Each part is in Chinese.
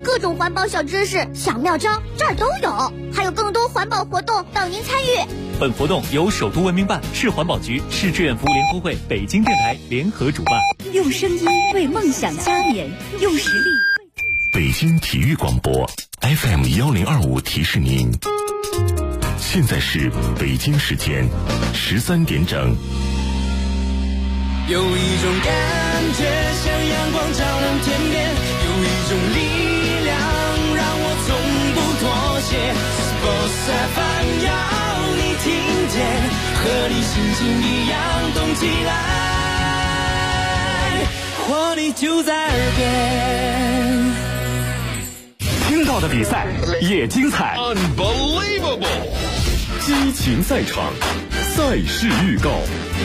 各种环保小知识、小妙招这儿都有，还有更多环保活动等您参与。 本活动由首都文明办、市环保局、市志愿服务联合会、北京电台联合主办。 用声音为梦想加冕，用实力。 北京体育广播 FM1025提示您，现在是北京时间13点整。 有一种感觉像阳光照亮天边，有一种力量让我从不妥协。Sports FM 要你听见，和你心情一样动起来，活力就在耳边。 听到的比赛也精彩 ，Unbelievable！ 激情赛场，赛事预告。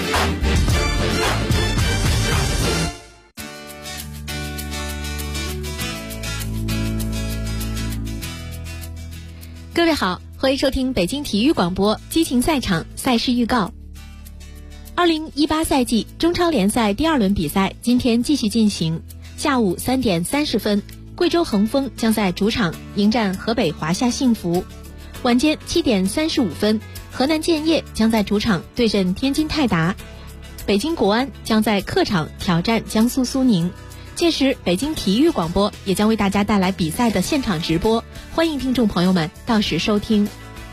各位好，欢迎收听北京体育广播激情赛场赛事预告。2018赛季中超联赛第2轮比赛今天继续进行，下午3点30分，贵州恒丰将在主场迎战河北华夏幸福。晚间7点35分，河南建业将在主场对阵天津泰达，北京国安将在客场挑战江苏苏宁。届时北京体育广播也将为大家带来比赛的现场直播，欢迎听众朋友们到时收听。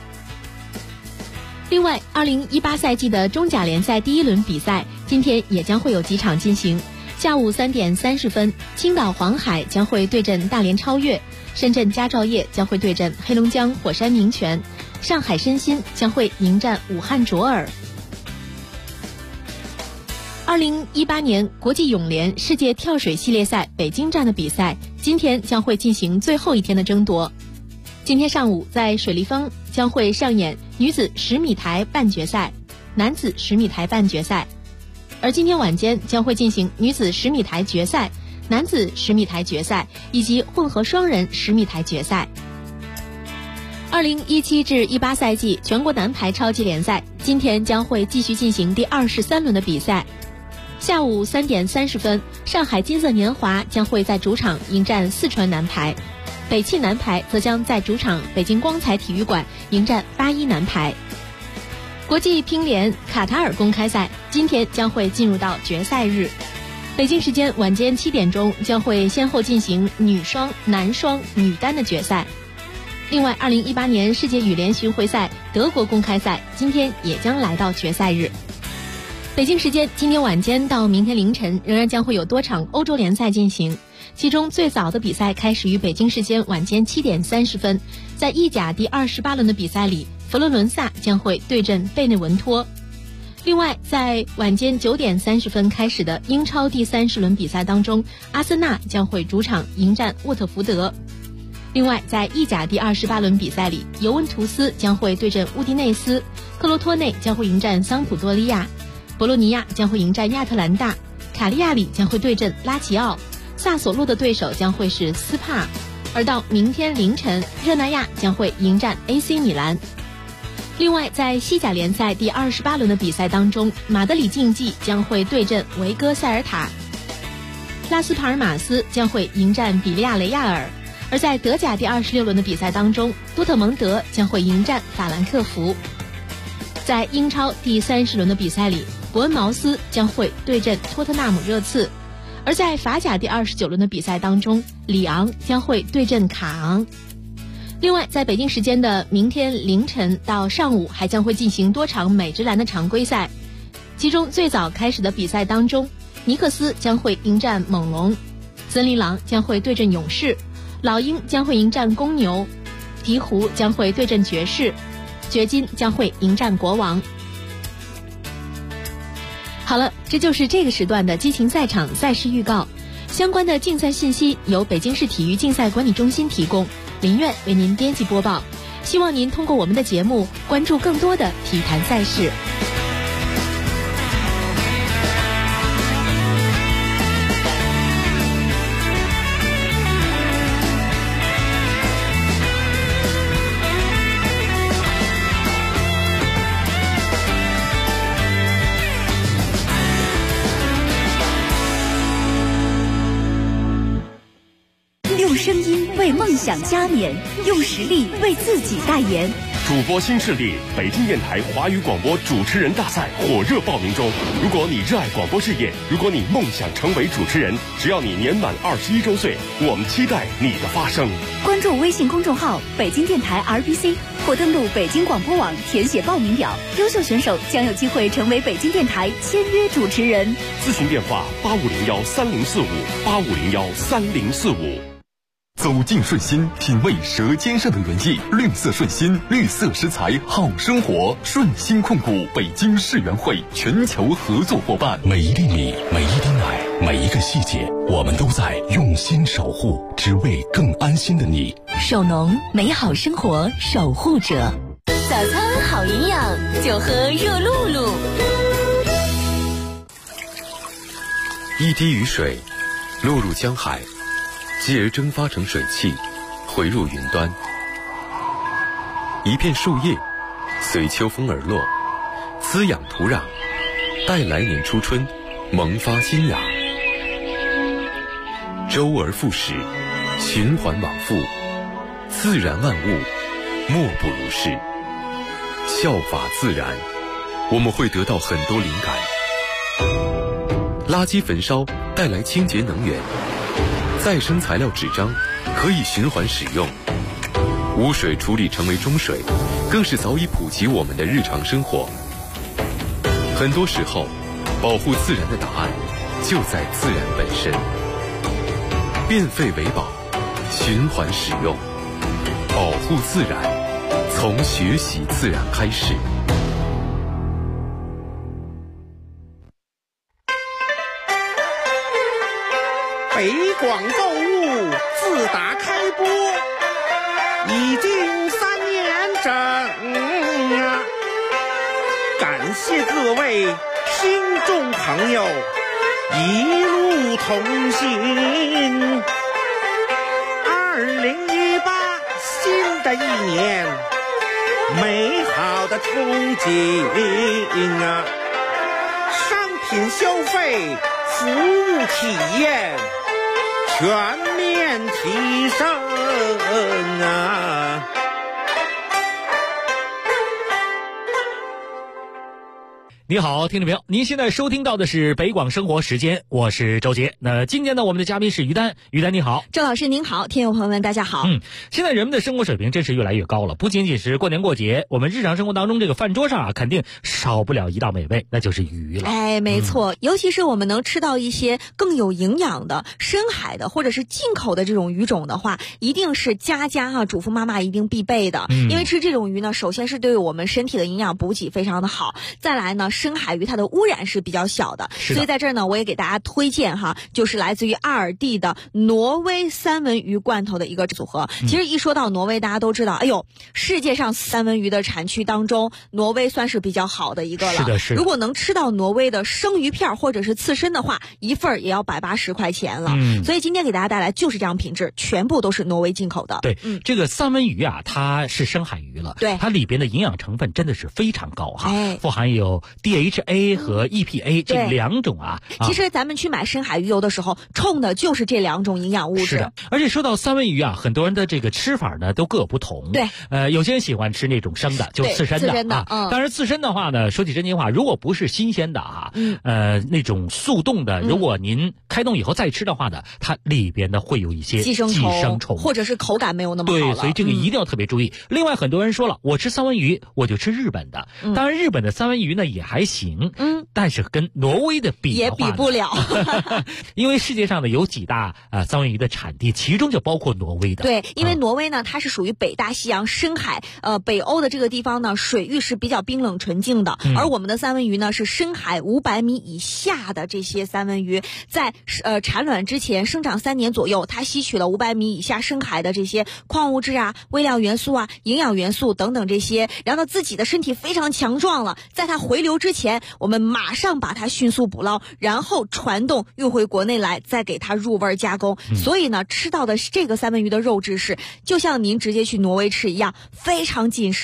另外2018赛季的中甲联赛第1轮比赛今天也将会有几场进行，下午3点30分，青岛黄海将会对阵大连超越，深圳佳兆业将会对阵黑龙江火山名泉，上海申鑫将会迎战武汉卓尔。2018年国际泳联世界跳水系列赛北京站的比赛今天将会进行最后一天的争夺。今天上午在水立方将会上演女子10米台半决赛、男子10米台半决赛，而今天晚间将会进行女子10米台决赛、男子10米台决赛以及混合双人10米台决赛。2017至18赛季全国男排超级联赛今天将会继续进行第23轮的比赛。下午3点30分，上海金色年华将会在主场迎战四川男排，北汽男排则将在主场北京光彩体育馆迎战81男排。国际乒联卡塔尔公开赛今天将会进入到决赛日，北京时间晚间7点钟将会先后进行女双、男双、女单的决赛。另外2018年世界羽联巡回赛德国公开赛今天也将来到决赛日。北京时间今天晚间到明天凌晨仍然将会有多场欧洲联赛进行，其中最早的比赛开始于北京时间晚间7点30分，在意甲第28轮的比赛里，佛罗伦萨将会对阵贝内文托。另外在晚间9点30分开始的英超第30轮比赛当中，阿森纳将会主场迎战沃特福德。另外在意甲第28轮比赛里，尤文图斯将会对阵乌迪内斯，克罗托内将会迎战桑普多利亚，博洛尼亚将会迎战亚特兰大，卡利亚里将会对阵拉齐奥，萨索洛的对手将会是斯帕。而到明天凌晨，热那亚将会迎战 AC 米兰。另外在西甲联赛第28轮的比赛当中，马德里竞技将会对阵维戈塞尔塔，拉斯帕尔马斯将会迎战比利亚雷亚尔。而在德甲第26轮的比赛当中，多特蒙德将会迎战法兰克福。在英超第30轮的比赛里，伯恩茅斯将会对阵托特纳姆热刺。而在法甲第29轮的比赛当中，里昂将会对阵卡昂。另外在北京时间的明天凌晨到上午还将会进行多场美职篮的常规赛，其中最早开始的比赛当中，尼克斯将会迎战猛龙，森林狼将会对阵勇士，老鹰将会迎战公牛，鹈鹕将会对阵爵士，掘金将会迎战国王。好了，这就是这个时段的激情赛场赛事预告。相关的竞赛信息由北京市体育竞赛管理中心提供，林苑为您编辑播报。希望您通过我们的节目关注更多的体坛赛事。 用声音为梦想加冕，用实力为自己代言。 主播新势力北京电台华语广播主持人大赛火热报名中。如果你热爱广播事业，如果你梦想成为主持人，只要你年满21周岁，我们期待你的发声。 关注微信公众号北京电台 RBC 或登录北京广播网填写报名表，优秀选手将有机会成为北京电台签约主持人。 咨询电话85013045，85013045。 走进顺心，品味舌尖上的原意。绿色顺心，绿色食材好生活。顺心控股北京世园会全球合作伙伴。 每一粒米，每一滴奶，每一个细节，我们都在用心守护，只为更安心的你。 手农，美好生活守护者。 早餐好营养，就喝热露露。 一滴雨水落入江海，继而蒸发成水汽，回入云端。一片树叶随秋风而落，滋养土壤，待来年初春萌发新芽。周而复始，循环往复，自然万物莫不如是。效法自然，我们会得到很多灵感。垃圾焚烧带来清洁能源，再生材料纸张可以循环使用，污水处理成为中水，更是早已普及我们的日常生活。很多时候，保护自然的答案就在自然本身。变废为宝，循环使用，保护自然，从学习自然开始。 北广购物自打开播已经3年整啊！感谢各位听众朋友一路同行。2018新的一年，美好的憧憬啊！商品消费，服务体验全面提升啊！ 你好，听众朋友，您现在收听到的是北广生活时间，我是周杰。那今天呢，我们的嘉宾是于丹。于丹你好。 周老师您好，听友朋友们大家好。 现在人们的生活水平真是越来越高了，不仅仅是过年过节，我们日常生活当中这个饭桌上肯定少不了一道美味，那就是鱼了。 哎，没错，尤其是我们能吃到一些更有营养的深海的或者是进口的这种鱼种的话，一定是家主妇妈妈一定必备的。因为吃这种鱼呢，首先是对我们身体的营养补给非常的好，再来呢，深海鱼它的污染是比较小的，所以在这儿呢，我也给大家推荐就是来自于阿尔蒂的挪威三文鱼罐头的一个组合。其实一说到挪威，大家都知道，哎呦，世界上三文鱼的产区当中，挪威算是比较好的一个了。是的。如果能吃到挪威的生鱼片或者是刺身的话，一份也要180块钱了。所以今天给大家带来就是这样品质，全部都是挪威进口的。对， 这个三文鱼啊，它是深海鱼了，对，它里边的营养成分真的是非常高富含有 DHA和 EPA 这2种啊。 其实咱们去买深海鱼油的时候，冲的就是这2种营养物质。 是的，而且说到三文鱼啊，很多人的这个吃法呢都各有不同。 对， 有些人喜欢吃那种生的，就刺身的当然刺身的话呢，说起真心话，如果不是新鲜的那种速冻的，如果您开动以后再吃的话呢，它里边呢会有一些寄生虫， 或者是口感没有那么好了。 对，所以这个一定要特别注意。另外，很多人说了，我吃三文鱼我就吃日本的，当然日本的三文鱼呢也还行，但是跟挪威的比的话也比不了因为世界上呢有几大三文鱼的产地，其中就包括挪威的。 对，因为挪威呢它是属于北大西洋深海，北欧的这个地方呢水域是比较冰冷纯净的，而我们的三文鱼呢是深海500米以下的这些三文鱼，在产卵之前生长3年左右，它吸取了500米以下深海的这些矿物质啊、微量元素啊、营养元素等等这些，然后自己的身体非常强壮了，在它回流之前，我们马上把它迅速捕捞，然后传动运回国内来，再给它入味加工。所以呢，吃到的这个三文鱼的肉质是就像您直接去挪威吃一样，非常紧实的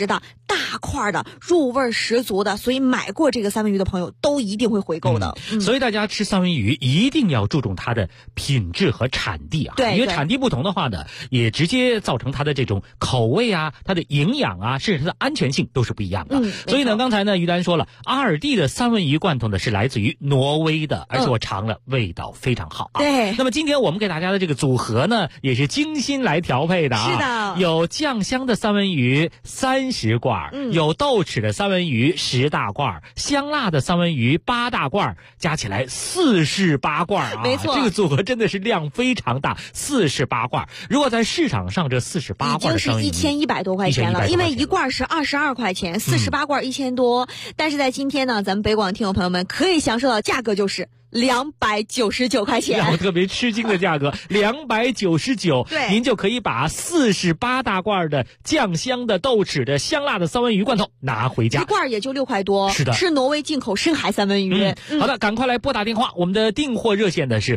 大块的，入味十足的，所以买过这个三文鱼的朋友都一定会回购的。 所以大家吃三文鱼一定要注重它的品质和产地啊， 对， 因为产地不同的话呢，也直接造成它的这种口味啊、它的营养啊，甚至它的安全性都是不一样的。所以呢，刚才呢于丹说了，阿尔蒂的三文鱼罐头呢是来自于挪威的，而且我尝了，味道非常好啊。 对。 那么今天我们给大家的这个组合呢，也是精心来调配的啊。 是的。 有酱香的三文鱼30罐，有豆豉的三文鱼10大罐，香辣的三文鱼8大罐，加起来48罐啊！ 没错， 这个组合真的是量非常大，48罐。如果在市场上这48罐的三文鱼已经是1100多块钱了，因为一罐是22块钱，48罐1000多。但是在今天呢，咱们北广听友朋友们可以享受到价格就是299块钱， 让我特别吃惊的价格，299， 对， 您就可以把48大罐的酱香的、豆豉的、香辣的三文鱼罐头拿回家， 一罐也就6块多， 是的， 是挪威进口深海三文鱼。 好的，赶快来拨打电话，我们的订货热线呢是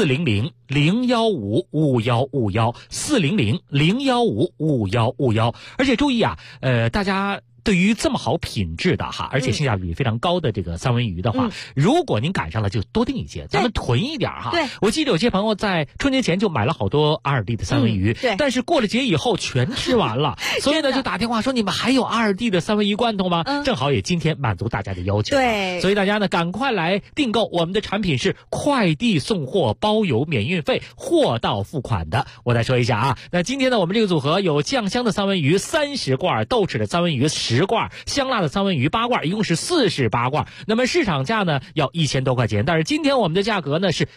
400-015-5151，400-015-5151，而且注意啊，大家。对于这么好品质的哈，而且性价比非常高的这个三文鱼的话，如果您赶上了就多订一些，咱们囤一点哈。 对， 我记得有些朋友在春节前就买了好多阿尔蒂的三文鱼， 对， 但是过了节以后全吃完了，所以呢就打电话说你们还有阿尔蒂的三文鱼罐头吗？正好也今天满足大家的要求， 对， 所以大家呢赶快来订购，我们的产品是快递送货包邮免运费，货到付款的。我再说一下啊，那今天呢我们这个组合有酱香的三文鱼30罐，豆豉的三文鱼10罐，香辣的三文鱼8罐，一共是48罐。那么市场价呢要1000多块钱，但是今天我们的价格呢是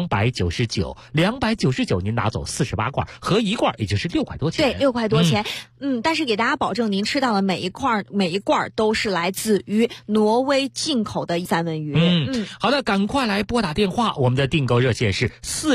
299，299您拿走48罐，合一罐也就是6块多钱。 对，6块多钱。但是给大家保证，您吃到的每一罐都是来自于挪威进口的三文鱼。 好的，赶快来拨打电话，我们的订购热线是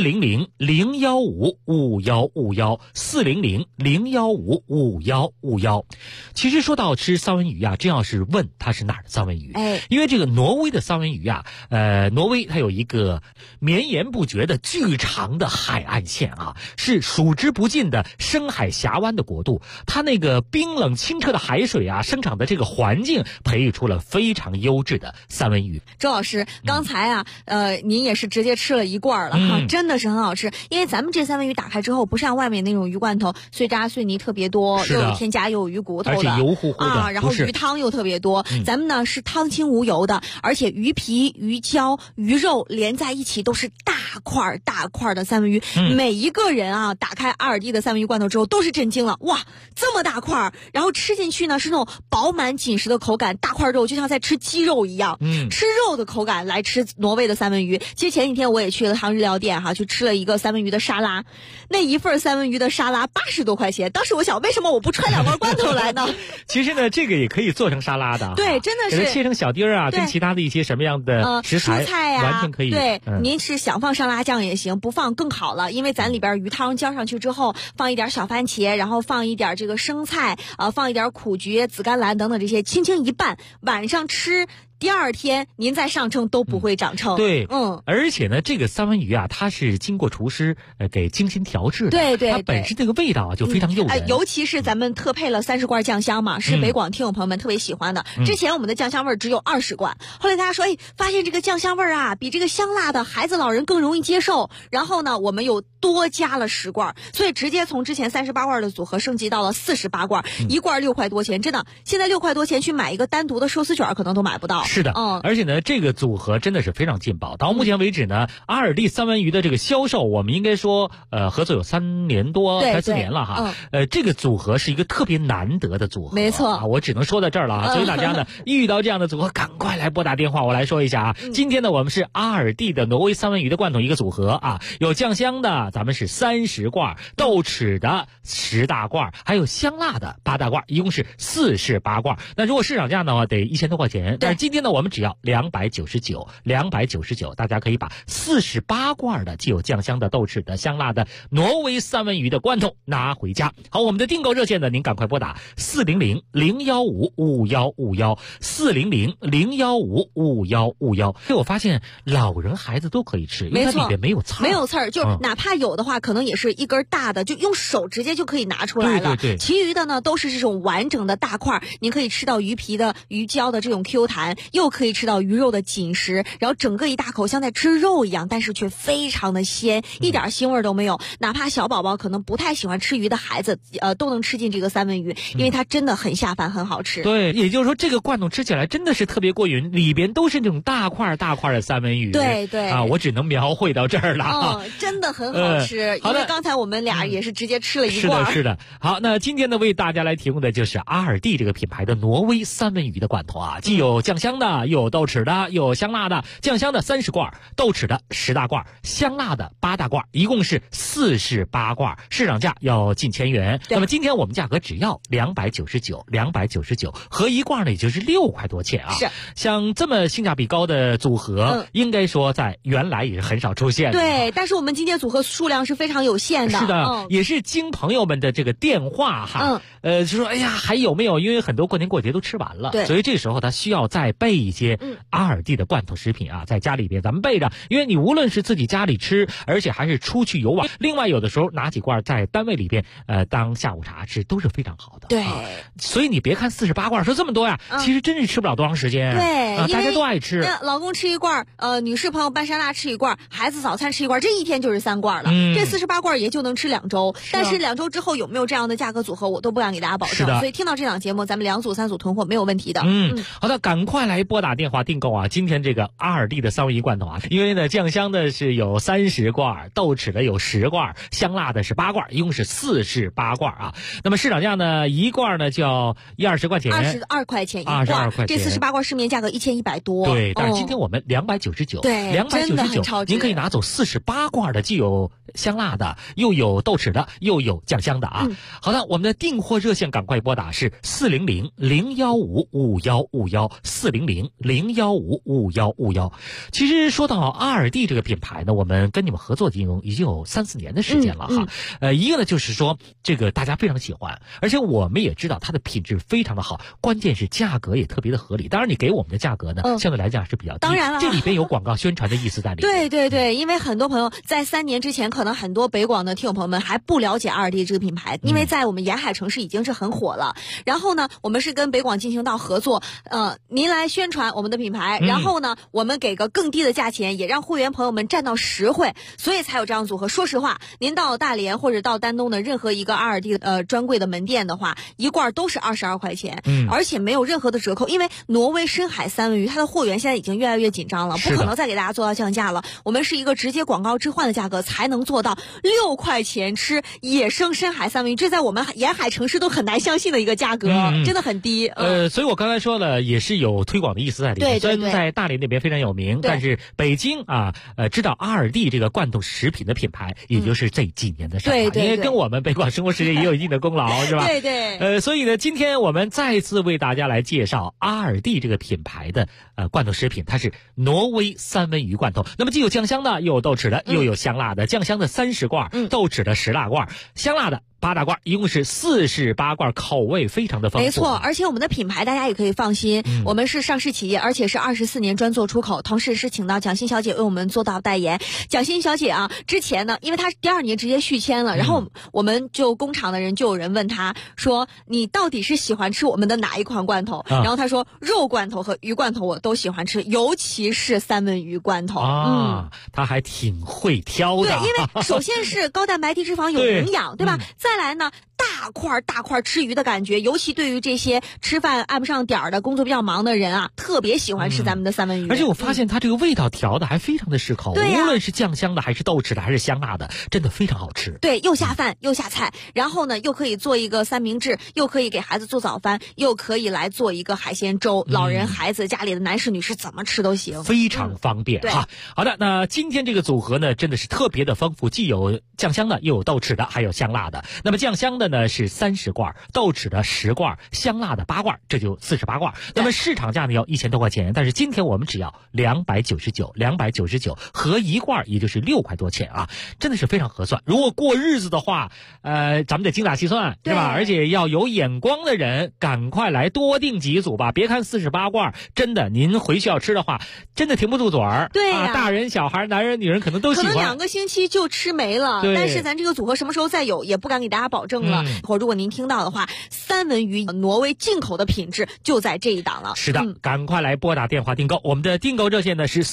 400-015-5151，400-015-5151。其实说到吃三文鱼啊，真要是问它是哪儿的三文鱼，因为这个挪威的三文鱼啊，挪威它有一个绵延不绝的巨长的海岸线啊，是数之不尽的深海峡湾的国度，它那个冰冷清澈的海水啊，生长的这个环境培育出了非常优质的三文鱼。 周老师，刚才啊，您也是直接吃了一罐了哈，真的是很好吃。因为咱们这三文鱼打开之后，不像外面那种鱼罐头碎渣碎泥特别多，又有添加又有鱼骨头的， 而且油乎乎的啊，然后鱼汤又特别多。咱们呢是汤清无油的，而且鱼皮、鱼胶、鱼肉连在一起都是大块的三文鱼。每一个人啊，打开阿尔蒂的三文鱼罐头之后都是震惊了，哇，这么大块，然后吃进去呢是那种饱满紧实的口感，大块肉就像在吃鸡肉一样，吃肉的口感来吃挪威的三文鱼。其实前几天我也去了趟日料店哈，去吃了一个三文鱼的沙拉，那一份三文鱼的沙拉80多块钱。当时我想，为什么我不揣2罐罐头来呢？ 其实呢，这个也可以做成沙拉的， 对，真的是给它切成小丁儿啊，跟其他的一些什么样的食材蔬菜啊， 完全可以。 对，您是想放沙拉酱也行，不放更好了，因为咱里边鱼汤浇上去之后，放一点小番茄，然后放一点这个生菜，放一点苦菊、紫甘蓝等等这些，轻轻一拌，晚上吃。第二天您再上称都不会长称。 对，而且呢，这个三文鱼啊，它是经过厨师给精心调制的， 对， 它本身这个味道啊就非常诱人。 尤其是咱们特配了30罐酱香嘛，是北广听友朋友们特别喜欢的。之前我们的酱香味只有20罐，后来大家说，发现这个酱香味啊，比这个香辣的孩子老人更容易接受。然后呢，我们又多加了10罐，所以直接从之前38罐的组合升级到了48罐，一罐6块多钱，真的，现在6块多钱去买一个单独的寿司卷可能都买不到。 是的，而且呢，这个组合真的是非常劲爆。到目前为止呢，阿尔蒂三文鱼的这个销售，我们应该说，合作有3年多，快4年了哈。这个组合是一个特别难得的组合， 没错， 我只能说到这儿了啊。所以大家呢，遇到这样的组合，赶快来拨打电话，我来说一下啊。今天呢，我们是阿尔蒂的挪威三文鱼的罐头一个组合啊，有酱香的，咱们是30罐，豆豉的10大罐，还有香辣的8大罐，一共是48罐。那如果市场价的话，得1000多块钱，但是今天天呢，我们只要299，大家可以把48罐的既有酱香的、豆豉的、香辣的挪威三文鱼的罐头拿回家。好，我们的订购热线呢，您赶快拨打400-015-5151，400-015-5151。我发现老人孩子都可以吃，因为它里边没有刺儿， 没有刺儿，就哪怕有的话，可能也是一根大的，就用手直接就可以拿出来了。 对， 其余的呢都是这种完整的大块，您可以吃到鱼皮的、鱼胶的这种 Q 弹，又可以吃到鱼肉的紧实，然后整个一大口像在吃肉一样，但是却非常的鲜，一点腥味都没有。哪怕小宝宝可能不太喜欢吃鱼的孩子，都能吃进这个三文鱼，因为它真的很下饭，很好吃。 对，也就是说这个罐头吃起来真的是特别过瘾，里边都是那种大块的三文鱼。 对啊，我只能描绘到这儿了。 真的很好吃。因为刚才我们俩也是直接吃了一罐。 是的。好，那今天呢为大家来提供的就是阿尔蒂这个品牌的挪威三文鱼的罐头啊，既有酱香的，又有豆豉的，又有香辣的。酱香的30罐，豆豉的10大罐，香辣的8大罐，一共是48罐，市场价要近1000元。那么今天我们价格只要299，合一罐呢也就是6块多钱啊。 是， 像这么性价比高的组合，应该说在原来也是很少出现的。 对，但是我们今天组合数量是非常有限的。 是的，也是经朋友们的这个电话哈，就说哎呀还有没有？因为很多过年过节都吃完了，所以这时候他需要再备一些阿尔蒂的罐头食品啊，在家里边咱们备着，因为你无论是自己家里吃，而且还是出去游玩，另外有的时候拿几罐在单位里边当下午茶吃都是非常好的。 对， 所以你别看48罐说这么多呀，其实真是吃不了多长时间。 对， 大家都爱吃。 老公吃一罐，女士朋友拌沙拉吃一罐，孩子早餐吃一罐，这一天就是3罐了。这48罐也就能吃2周，但是2周之后有没有这样的价格组合，我都不敢给大家保证。所以听到这档节目，咱们2组3组囤货没有问题的。 好的，赶快来拨打电话订购啊！今天这个阿尔蒂的三文鱼罐头啊，因为呢酱香的是有30罐，豆豉的有10罐，香辣的是8罐，一共是48罐啊。那么市场价呢，一罐呢就要120块钱 ，22块钱一罐 ，22块钱。 这48罐市面价格1100多。 对，但是今天我们299， 对 ，299，您可以拿走48罐的，既有香辣的，又有豆豉的，又有酱香的啊。好的，我们的订货热线赶快拨打是400-015-5151，400-015-5151。其实说到阿尔蒂这个品牌呢，我们跟你们合作已经有3-4年的时间了哈。一个呢就是说这个大家非常喜欢，而且我们也知道它的品质非常的好，关键是价格也特别的合理。当然你给我们的价格呢，相对来讲是比较低， 当然了， 这里边有广告宣传的意思在里面。 对，因为很多朋友在3年之前，可能很多北广的听友朋友们还不了解阿尔蒂这个品牌，因为在我们沿海城市已经是很火了。然后呢，我们是跟北广进行到合作，您来宣传我们的品牌，然后呢，我们给个更低的价钱，也让会员朋友们占到实惠，所以才有这样组合。说实话，您到大连或者到丹东的任何一个阿尔蒂专柜的门店的话，一罐都是22块钱，而且没有任何的折扣，因为挪威深海三文鱼它的货源现在已经越来越紧张了，不可能再给大家做到降价了。我们是一个直接广告置换的价格才能做到6块钱吃野生深海三文鱼，这在我们沿海城市都很难相信的一个价格，真的很低。 所以我刚才说了，也是有推广的意思在里面。虽然在大连那边非常有名，但是北京啊，知道阿尔蒂这个罐头食品的品牌，也就是这几年的上海，因为跟我们北广生活世界也有一定的功劳，是吧？ 对。 所以呢，今天我们再次为大家来介绍阿尔蒂这个品牌的罐头食品，它是挪威三文鱼罐头。那么既有酱香的，又有豆豉的，又有香辣的。酱香的30罐，豆豉的10大罐，香辣的8大罐，一共是48罐，口味非常的丰富。 没错，而且我们的品牌大家也可以放心，我们是上市企业，而且是24年专做出口，同时是请到蒋欣小姐为我们做到代言。蒋欣小姐啊，之前呢，因为她第2年直接续签了，然后我们就工厂的人就有人问她说，你到底是喜欢吃我们的哪一款罐头？然后她说肉罐头和鱼罐头我都喜欢吃，尤其是三文鱼罐头。 她还挺会挑的。 对，因为首先是高蛋白低脂肪有营养，对吧？再来呢，大块吃鱼的感觉，尤其对于这些吃饭按不上点儿的工作比较忙的人啊，特别喜欢吃咱们的三文鱼。 而且我发现它这个味道调的还非常的适口，无论是酱香的还是豆豉的还是香辣的，真的非常好吃。 对，又下饭又下菜，然后呢又可以做一个三明治，又可以给孩子做早饭，又可以来做一个海鲜粥，老人孩子家里的男士女士怎么吃都行， 非常方便哈。好的，那今天这个组合呢真的是特别的丰富，既有酱香的，又有豆豉的，还有香辣的。那么酱香的呢是30罐，豆豉的10罐，香辣的8罐，这就48罐。那么市场价呢要1000多块钱，但是今天我们只要299，合1罐也就是6块多钱啊，真的是非常合算。如果过日子的话，咱们得精打细算，是吧？而且要有眼光的人，赶快来多订几组吧。别看48罐，真的您回去要吃的话，真的停不住嘴儿。 对呀、 大人小孩、男人女人可能都喜欢。 可能2个星期就吃没了，但是咱这个组合什么时候再有，也不敢给大家保证了。或如果您听到的话，三文鱼挪威进口的品质就在这一档了。 是的，赶快来拨打电话订购。我们的订购热线呢是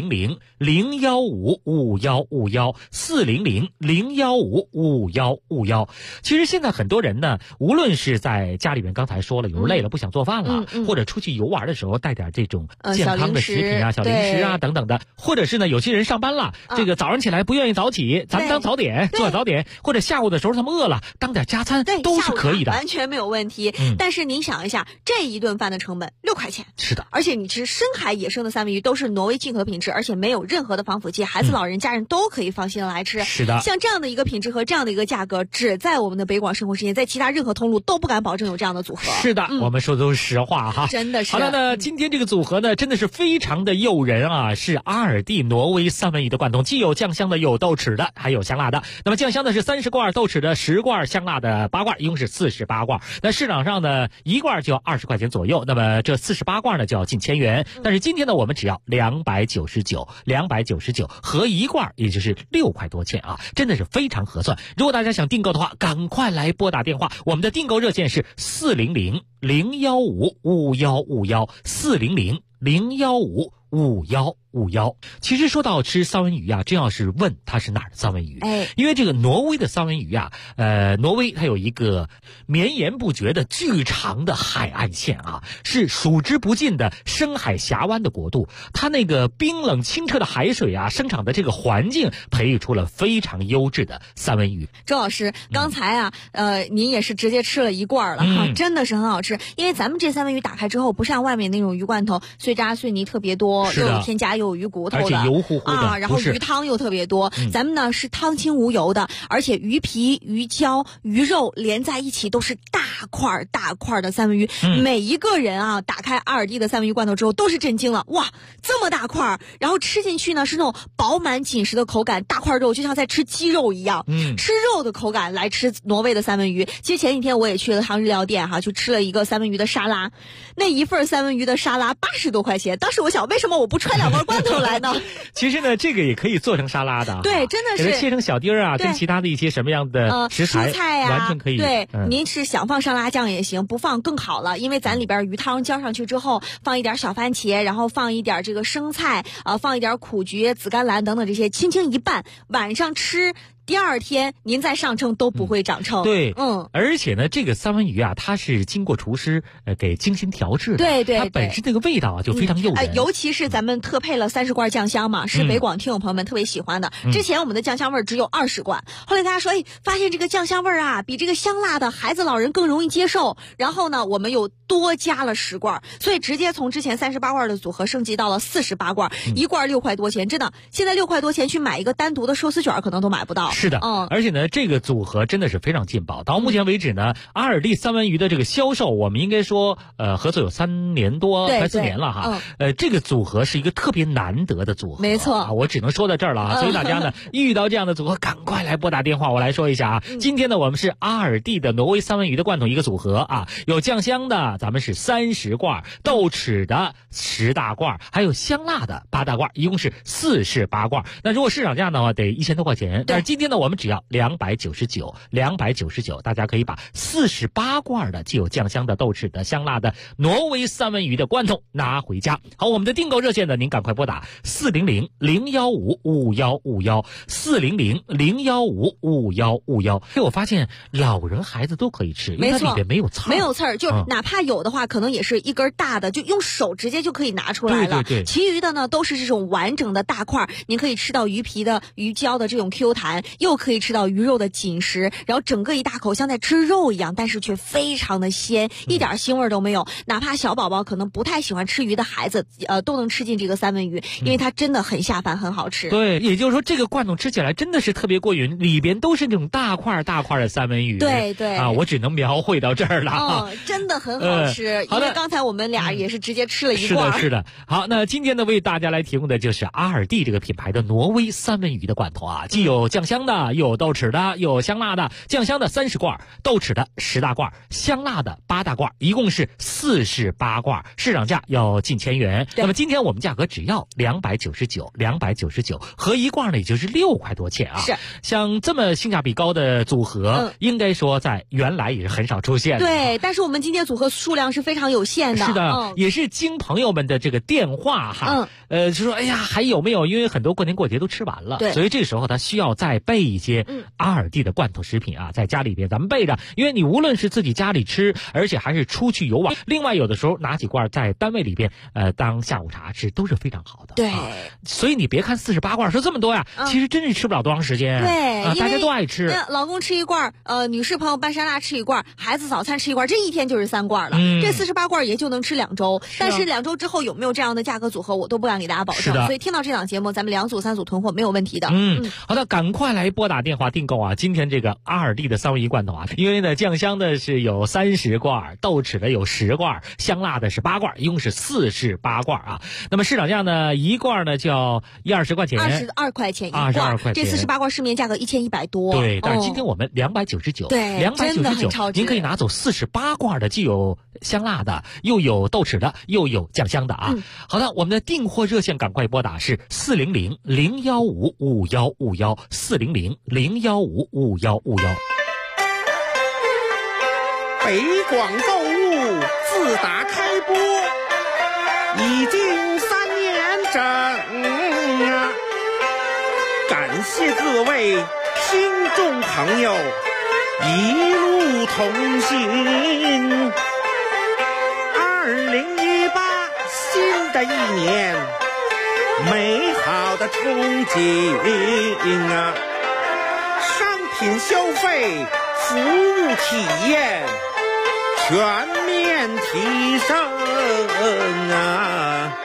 400-015-5151，400-015-5151。其实现在很多人呢，无论是在家里面，刚才说了，有时候累了不想做饭了，或者出去游玩的时候带点这种健康的食品啊、小零食啊等等的，或者是呢，有些人上班了，这个早上起来不愿意早起，咱们当早点，做早点，或者下午的时候他们饿了，当点加餐，都是可以的， 完全没有问题。但是您想一下，这一顿饭的成本6块钱， 是的， 而且你吃深海野生的三文鱼都是挪威进口品质，而且没有任何的防腐剂，孩子、老人、家人都可以放心的来吃。 是的， 像这样的一个品质和这样的一个价格，只在我们的北广生活实验，在其他任何通路都不敢保证有这样的组合。 是的，我们说的都是实话哈， 真的是。 好了呢，今天这个组合呢，真的是非常的诱人啊，是阿尔蒂挪威三文鱼的罐头，既有酱香的，有豆豉的，还有香辣的。那么酱香的是30罐，豆豉的10罐，香辣的8罐，一共是48罐。那市场上呢，1罐就要20块钱左右，那么这48罐呢就要近1000元。但是今天呢，我们只要299合1罐，也就是6块多钱啊，真的是非常合算。如果大家想订购的话，赶快来拨打电话，我们的订购热线是400-015-5151，400-015-5151。其实说到吃三文鱼啊，真要是问它是哪儿的三文鱼，因为这个挪威的三文鱼啊，挪威它有一个绵延不绝的巨长的海岸线啊，是数之不尽的深海峡湾的国度。它那个冰冷清澈的海水啊，生长的这个环境，培育出了非常优质的三文鱼。 周老师，刚才啊，您也是直接吃了1罐了哈，真的是很好吃。因为咱们这三文鱼打开之后，不像外面那种鱼罐头碎渣碎泥特别多，又有添加又有鱼骨头的， 而且油乎乎的啊，然后鱼汤又特别多。咱们呢是汤清无油的，而且鱼皮、鱼胶、鱼肉连在一起都是大块的三文鱼。每一个人啊，打开阿尔蒂的三文鱼罐头之后都是震惊了，哇，这么大块，然后吃进去呢是那种饱满紧实的口感，大块肉就像在吃鸡肉一样，吃肉的口感来吃挪威的三文鱼。其实前几天我也去了趟日料店哈，去吃了一个三文鱼的沙拉，那一份三文鱼的沙拉80多块钱。当时我想，为什么我不揣2罐罐头来呢？ 其实呢，这个也可以做成沙拉的， 对，真的是给它切成小丁儿啊，跟其他的一些什么样的食材， 蔬菜啊， 完全可以。 对，您是想放沙拉酱也行，不放更好了，因为咱里边鱼汤浇上去之后，放一点小番茄，然后放一点这个生菜，放一点苦菊、紫甘蓝等等这些，轻轻一拌，晚上吃。第2天您再上称都不会长称。 对，而且呢，这个三文鱼啊，它是经过厨师给精心调制的， 对， 它本身这个味道啊就非常诱人。 尤其是咱们特配了30罐酱香嘛，是北广听友朋友们特别喜欢的。之前我们的酱香味只有20罐，后来大家说，发现这个酱香味啊，比这个香辣的孩子老人更容易接受。然后呢，我们又多加了10罐，所以直接从之前38罐的组合升级到了48罐，1罐6块多钱，真的，现在6块多钱去买一个单独的寿司卷可能都买不到。 是的，而且呢，这个组合真的是非常劲爆。到目前为止呢，阿尔蒂三文鱼的这个销售，我们应该说，合作有3年多，快4年了哈。这个组合是一个特别难得的组合， 没错， 我只能说到这儿了啊。所以大家呢，遇到这样的组合，赶快来拨打电话，我来说一下啊。今天呢，我们是阿尔蒂的挪威三文鱼的罐头一个组合啊，有酱香的，咱们是30罐，豆豉的10大罐，还有香辣的8大罐，一共是48罐。那如果市场价的话，得1000多块钱，但是今天呢，我们只要299，大家可以把48罐的既有酱香的、豆豉的、香辣的挪威三文鱼的罐头拿回家。好，我们的订购热线呢，您赶快拨打400-015-5151，400-015-5151。我发现老人孩子都可以吃，因为它里边没有刺儿， 没有刺儿，就哪怕有的话，可能也是一根大的，就用手直接就可以拿出来了。 对， 其余的呢都是这种完整的大块，您可以吃到鱼皮的、鱼胶的这种 Q 弹， 又可以吃到鱼肉的紧实，然后整个一大口像在吃肉一样，但是却非常的鲜，一点腥味都没有。哪怕小宝宝可能不太喜欢吃鱼的孩子，都能吃进这个三文鱼，因为它真的很下饭，很好吃。 对，也就是说这个罐头吃起来真的是特别过瘾，里边都是那种大块大块的三文鱼。 对对啊，我只能描绘到这儿了。 真的很好吃。因为刚才我们俩也是直接吃了一罐。 是的。好，那今天呢为大家来提供的就是阿尔蒂这个品牌的挪威三文鱼的罐头啊，既有酱香的，又有豆豉的，又有香辣的。酱香的30罐，豆豉的10大罐，香辣的8大罐，一共是48罐，市场价要近1000元。那么今天我们价格只要299，合一罐呢也就是6块多钱啊。 是， 像这么性价比高的组合，应该说在原来也是很少出现的。 对，但是我们今天组合数量是非常有限的。 是的，也是经朋友们的这个电话哈，就说哎呀还有没有？因为很多过年过节都吃完了， 对， 所以这个时候他需要再备一些阿尔蒂的罐头食品啊，在家里边咱们备着，因为你无论是自己家里吃，而且还是出去游玩，另外有的时候拿几罐在单位里边当下午茶吃都是非常好的。 对， 所以你别看48罐说这么多呀，其实真是吃不了多长时间。 对， 大家都爱吃。 老公吃一罐，女士朋友拌沙拉吃一罐，孩子早餐吃一罐，这一天就是3罐了。这48罐也就能吃2周，但是2周之后有没有这样的价格组合，我都不敢给大家保证。所以听到这档节目，咱们2组3组囤货没有问题的。 好的，赶快来拨打电话订购啊！今天这个阿尔蒂的三文鱼罐头啊，因为呢酱香的是有30罐，豆豉的有10罐，香辣的是8罐，一共是48罐啊。那么市场价呢，一罐呢就要120块钱 ，22块钱一罐 ，22块钱。 这48罐市面价格1100多。 对，但是今天我们299， 对 ，299，您可以拿走48罐的，既有香辣的，又有豆豉的，又有酱香的啊。好的，我们的订货热线赶快拨打是400-015-5151，400-015-5151。 北广购物自打开播已经3年整啊，感谢各位听众朋友一路同行。2018新的一年，美好的憧憬啊，商品消费、服务体验全面提升啊！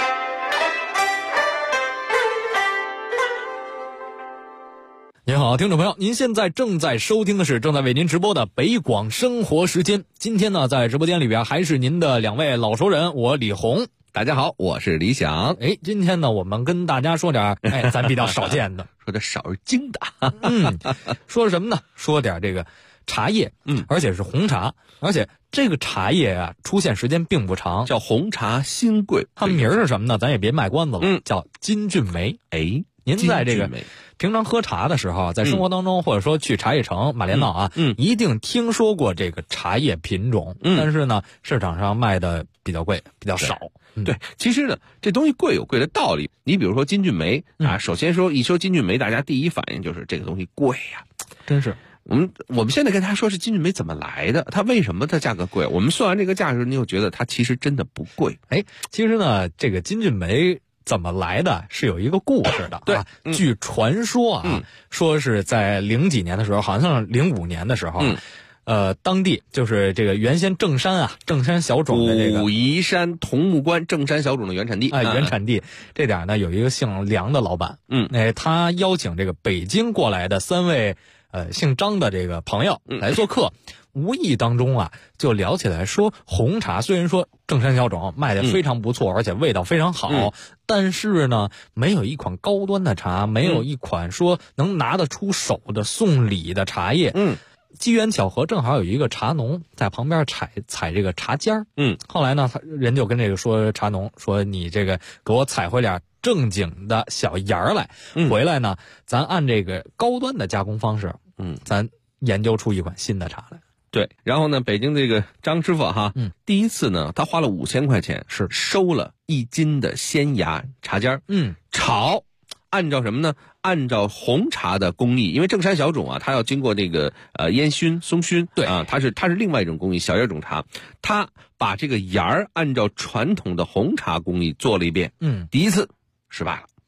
您好，听众朋友，您现在正在收听的是正在为您直播的北广生活时间。今天呢，在直播间里边还是您的2位老熟人，我李红。 大家好，我是李想。 今天呢，我们跟大家说点咱比较少见的， 说点少而精的。 说什么呢？说点这个茶叶，而且是红茶，而且这个茶叶啊出现时间并不长， 叫红茶新贵。 它名是什么呢？咱也别卖关子了，叫金骏眉。您在这个平常喝茶的时候，在生活当中或者说去茶叶城、马连道啊，一定听说过这个茶叶品种，但是呢，市场上卖的比较贵，比较少。 对，其实呢，这东西贵有贵的道理。你比如说金骏眉啊，首先一说金骏眉，大家第一反应就是这个东西贵呀， 真是。 我们现在跟大家说是金骏眉怎么来的，它为什么它价格贵？我们算完这个价格，你又觉得它其实真的不贵。 其实呢，这个金骏眉怎么来的是有一个故事的。 对， 据传说啊，说是在零几年的时候，好像是05年的时候，当地就是这个原先正山小种的这个武夷山桐木关正山小种的原产地原产地这点呢，有一个姓梁的老板，他邀请这个北京过来的3位姓张的这个朋友来做客。无意当中啊，就聊起来说，红茶虽然说正山小种卖的非常不错，而且味道非常好，但是呢，没有一款高端的茶，没有一款说能拿得出手的送礼的茶叶。机缘巧合，正好有一个茶农在旁边采这个茶尖儿。后来呢，人就跟这个说茶农说，你这个给我采回点正经的小芽儿来，回来呢，咱按这个高端的加工方式，咱研究出一款新的茶来。 对，然后呢，北京这个张师傅哈，第一次呢，他花了5000块钱，是收了1斤的鲜芽茶尖儿，炒，按照什么呢？按照红茶的工艺，因为正山小种啊，它要经过这个烟熏、松熏，对啊，它是另外一种工艺，小叶种茶，它把这个芽儿按照传统的红茶工艺做了一遍，第一次失败了。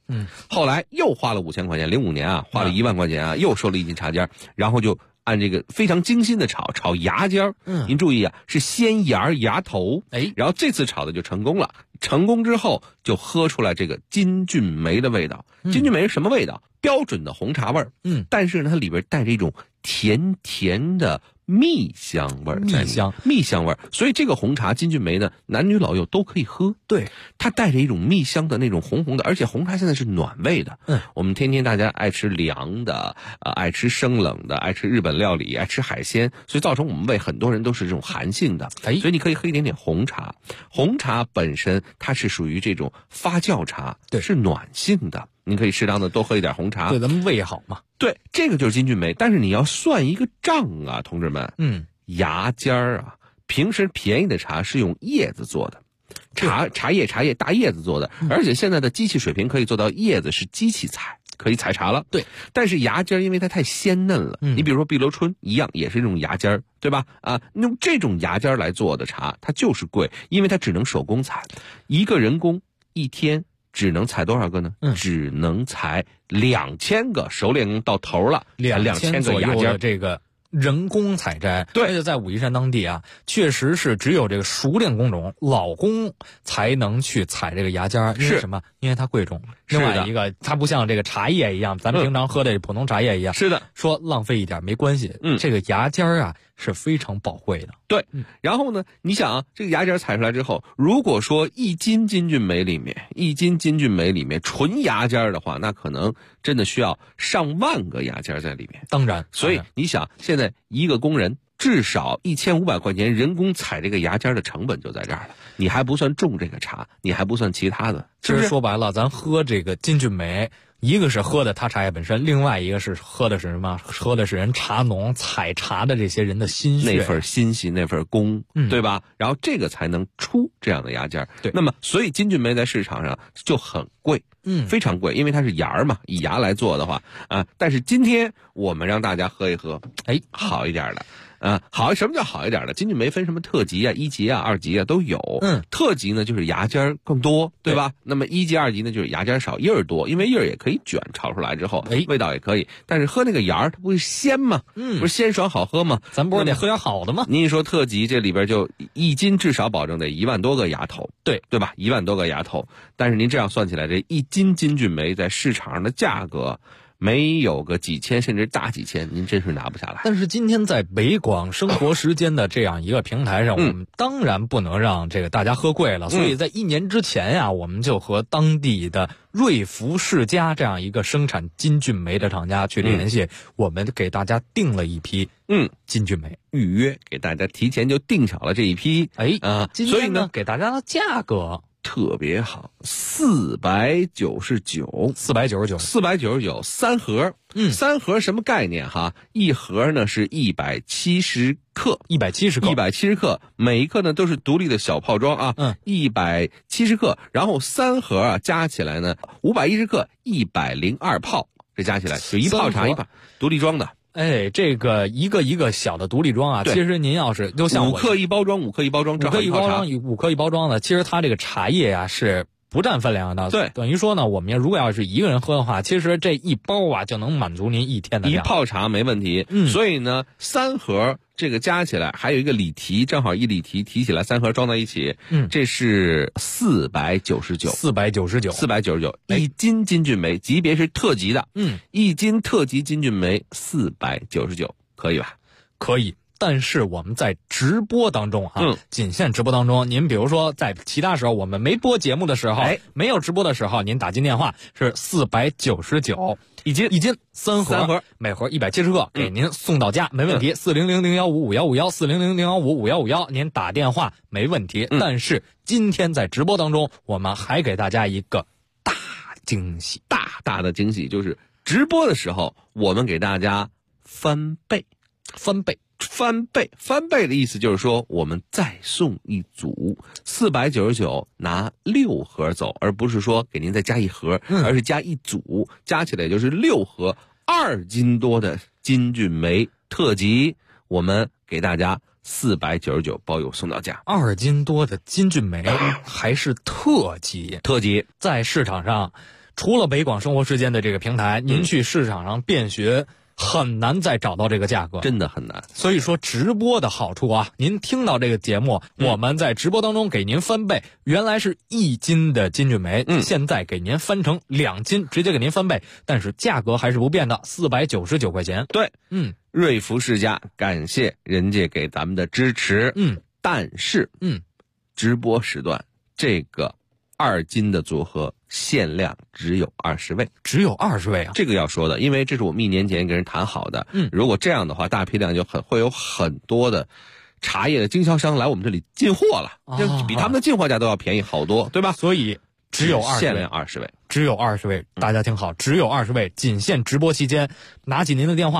后来又花了5000块钱，05年啊，花了1万块钱啊，又收了1斤茶尖，然后就按这个非常精心的炒芽尖儿。您注意啊，是先芽头，然后这次炒的就成功了。成功之后就喝出来这个金骏眉的味道。金骏眉是什么味道？标准的红茶味儿。但是呢，它里边带着一种甜甜的蜜香味儿，蜜香味儿。所以这个红茶金骏眉呢，男女老幼都可以喝。对，它带着一种蜜香的那种红红的，而且红茶现在是暖胃的。我们天天大家爱吃凉的，爱吃生冷的，爱吃日本料理，爱吃海鲜，所以造成我们胃很多人都是这种寒性的。所以你可以喝一点点红茶。红茶本身它是属于这种发酵茶，是暖性的。你可以适当的多喝一点红茶， 对咱们胃好嘛。 对，这个就是金骏眉。但是你要算一个账啊，同志们。芽尖儿啊，平时便宜的茶是用叶子做的，茶叶大叶子做的，而且现在的机器水平可以做到叶子是机器采，可以采茶了。对，但是芽尖儿因为它太鲜嫩了，你比如说碧螺春一样，也是这种芽尖儿，对吧？用这种芽尖儿来做的茶，它就是贵，因为它只能手工采，一个人工一天只能采多少个呢？只能采2000个，熟练工到头了，2000个芽尖这个人工采摘。对，而且在武夷山当地啊，确实是只有这个熟练工种老工才能去采这个芽尖儿。因为什么？因为它贵重。另外一个，它不像这个茶叶一样，咱们平常喝的普通茶叶一样。 是的， 说浪费一点没关系。这个芽尖儿啊是非常宝贵的。 对，然后呢，你想啊，这个芽尖采出来之后，如果说1斤金骏眉里面纯芽尖的话，那可能真的需要上万个芽尖在里面。 当然， 所以你想，现在一个工人至少1500块钱人工采这个芽尖的成本就在这儿了，你还不算种这个茶，你还不算其他的。 其实说白了，咱喝这个金骏眉，一个是喝的它茶叶本身，另外一个是喝的是什么？喝的是人茶农采茶的这些人的心血， 那份心系，那份功，对吧？然后这个才能出这样的芽尖。对，那么所以金骏眉在市场上就很贵。非常贵，因为它是芽嘛，以芽来做的话，但是今天我们让大家喝一喝，好一点的，好，什么叫好一点的？金骏眉分什么特级啊、1级啊、2级啊都有。特级呢就是芽尖更多，对吧？那么1级、2级呢就是芽尖少，叶儿多，因为叶儿也可以卷，炒出来之后，味道也可以。但是喝那个芽它不是鲜吗？不是鲜爽好喝吗？ 咱不是得喝点好的吗？ 您一说特级，这里边就1斤至少保证得1万多个芽头，对吧？1万多个芽头。但是您这样算起来，这1斤金骏眉在市场上的价格没有个几千甚至大几千，您真是拿不下来。 但是今天在北广生活时间的这样一个平台上，我们当然不能让这个大家喝贵了，所以在1年之前呀，我们就和当地的瑞福世家这样一个生产金骏眉的厂家去联系，我们给大家订了一批金骏眉， 预约给大家提前就订好了这一批。 所以呢，给大家的价格特别好，499，499三盒。三盒什么概念哈？一盒呢是170克，170克，每一克呢都是独立的小泡装啊，170克，然后三盒啊加起来呢510克，102泡，这加起来就一泡茶一泡独立装的。 这个一个小的独立装啊，其实您要是就像 5克一包装，5克一包装 ，5克一包装的，其实它这个茶叶啊是不占分量的。对，等于说呢，我们如果要是一个人喝的话，其实这一包啊就能满足您一天的量， 一泡茶没问题。所以呢，三盒这个加起来还有一个里提，正好一里提提起来，三盒装在一起，这是499，499，一斤金骏眉，级别是特级的，一斤特级金骏眉499，可以吧？ 可以。但是我们在直播当中仅限直播当中，您比如说在其他时候我们没播节目的时候，没有直播的时候，您打进电话是499一斤，三盒，每盒170克，给您送到家，没问题。400-015-5151，400-015-5151，您打电话没问题。但是今天在直播当中，我们还给大家一个大惊喜， 大的惊喜，就是直播的时候我们给大家翻倍的意思就是说，我们再送一组499，拿6盒走，而不是说给您再加一盒，而是加一组，加起来就是6盒2斤多的金骏眉特级，我们给大家499包邮送到家。 2斤多的金骏眉还是特级，在市场上除了北广生活时间的这个平台，您去市场上遍学很难再找到这个价格， 真的很难。 所以说直播的好处啊，您听到这个节目，我们在直播当中给您翻倍，原来是1斤的金骏眉，现在给您翻成2斤，直接给您翻倍，但是价格还是不变的，499块钱。 对，瑞福世家感谢人家给咱们的支持，但是，直播时段这个2斤的组合限量只有20位， 只有20位啊！ 这个要说的，因为这是我们1年前跟人谈好的。如果这样的话，大批量就会有很多的茶叶的经销商来我们这里进货了，就比他们的进货价都要便宜好多，对吧？ 所以只有20位， 限量20位， 只有20位，大家听好，只有20位，仅限直播期间。拿起您的电话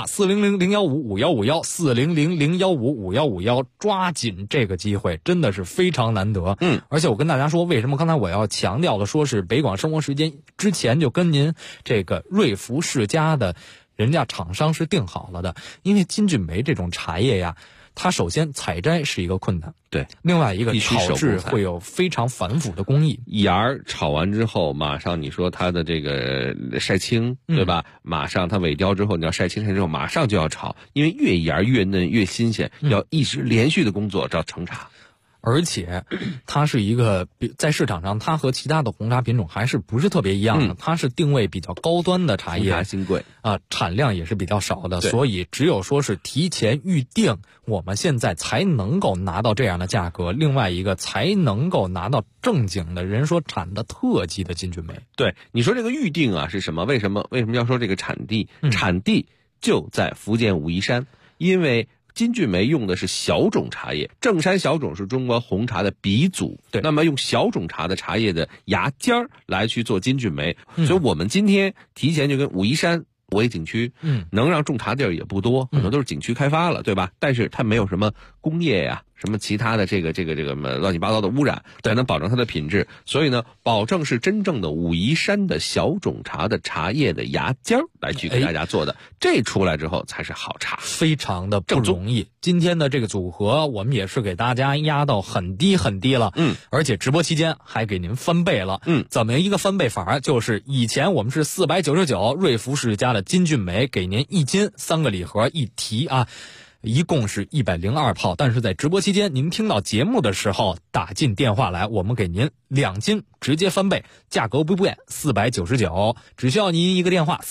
400-015-5151，400-015-5151，抓紧这个机会，真的是非常难得。而且我跟大家说，为什么刚才我要强调的说是北广生活时间之前就跟您这个瑞福世家的人家厂商是定好了的，因为金骏眉这种茶叶呀，它首先采摘是一个困难， 对， 另外一个炒制会有非常繁复的工艺。 芽儿炒完之后，马上你说它的这个晒青，对吧？马上它尾雕之后，你要晒青之后，马上就要炒，因为越芽越嫩越新鲜，要一直连续的工作叫成茶。 而且它是一个在市场上，它和其他的红茶品种还是不是特别一样的，它是定位比较高端的茶叶， 红茶新贵啊，产量也是比较少的，所以只有说是提前预定，我们现在才能够拿到这样的价格，另外一个才能够拿到正经的人说产的特级的金骏眉。 对，你说这个预定啊是什么？为什么要说这个产地？产地就在福建武夷山，因为金骏眉用的是小种茶叶，正山小种是中国红茶的鼻祖，对，那么用小种茶的茶叶的芽尖儿来去做金骏眉，所以我们今天提前就跟武夷山国有景区，能让种茶地儿也不多，很多都是景区开发了，对吧？但是它没有什么工业呀，什么其他的这个乱七八糟的污染，才能保证它的品质。所以呢，保证是真正的武夷山的小种茶的茶叶的芽尖儿来去给大家做的，这出来之后才是好茶， 非常的不容易。今天的这个组合，我们也是给大家压到很低很低了，而且直播期间还给您翻倍了，怎么一个翻倍法？就是以前我们是499，瑞福世家的金骏眉给您1斤，3个礼盒一提啊。一共是102泡，但是在直播期间，您听到节目的时候打进电话来，我们给您2斤直接翻倍，价格不变，499，只需要您一个电话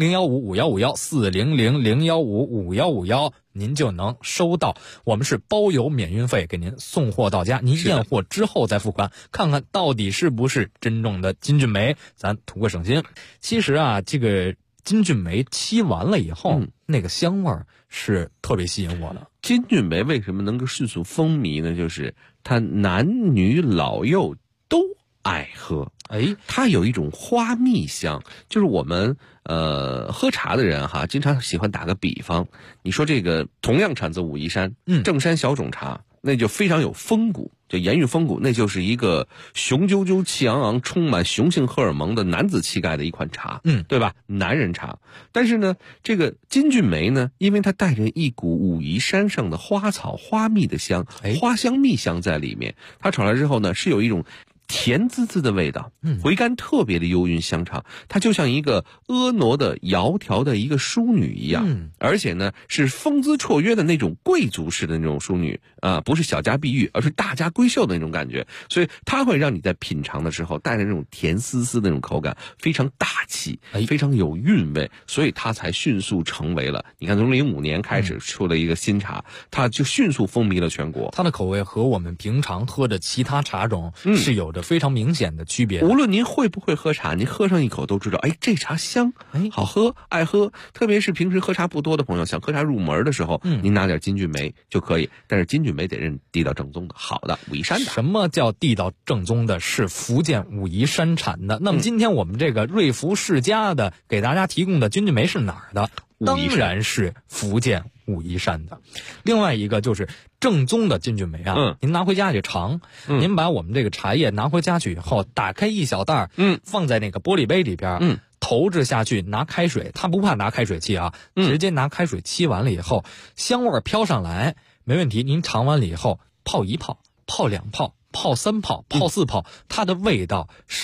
400-015-5151，400-015-5151，您就能收到。我们是包邮免运费，给您送货到家，您验货之后再付款，看看到底是不是真正的金骏眉，咱图个省心。其实啊，这个金骏眉沏完了以后，那个香味儿是特别吸引我的。 金骏眉为什么能够迅速风靡呢？就是它男女老幼都爱喝，它有一种花蜜香，就是我们喝茶的人哈，经常喜欢打个比方，你说这个同样产自武夷山，正山小种茶，那就非常有风骨。就言语风骨，那就是一个雄赳赳、气昂昂、充满雄性荷尔蒙的男子气概的一款茶，对吧？男人茶。但是呢，这个金骏眉呢，因为它带着一股武夷山上的花草花蜜的香，花香蜜香在里面，它炒来之后呢，是有一种甜滋滋的味道，回甘特别的幽韵香长，它就像一个婀娜的窈窕的一个淑女一样，而且呢是风姿绰约的那种贵族式的那种淑女啊，不是小家碧玉，而是大家闺秀的那种感觉，所以它会让你在品尝的时候带着那种甜丝丝的那种口感，非常大气，非常有韵味，所以它才迅速成为了，你看从05年开始出了一个新茶，它就迅速风靡了全国。 它的口味和我们平常喝的其他茶种是有着非常明显的区别。 无论您会不会喝茶，您喝上一口都知道，这茶香，好喝，爱喝。特别是平时喝茶不多的朋友，想喝茶入门的时候，您拿点金骏眉就可以。但是金骏眉得认地道正宗的，好的武夷山的。 什么叫地道正宗的？是福建武夷山产的。那么今天我们这个瑞福世家的给大家提供的金骏眉是哪儿的？当然是福建武夷山的。另外一个就是正宗的金骏眉啊，您拿回家去尝，您把我们这个茶叶拿回家去以后，打开一小袋，放在那个玻璃杯里边，投掷下去，拿开水，他不怕拿开水器啊，直接拿开水沏完了以后，香味飘上来，没问题。您尝完了以后，泡1泡，泡2泡，泡3泡，泡4泡，它的味道是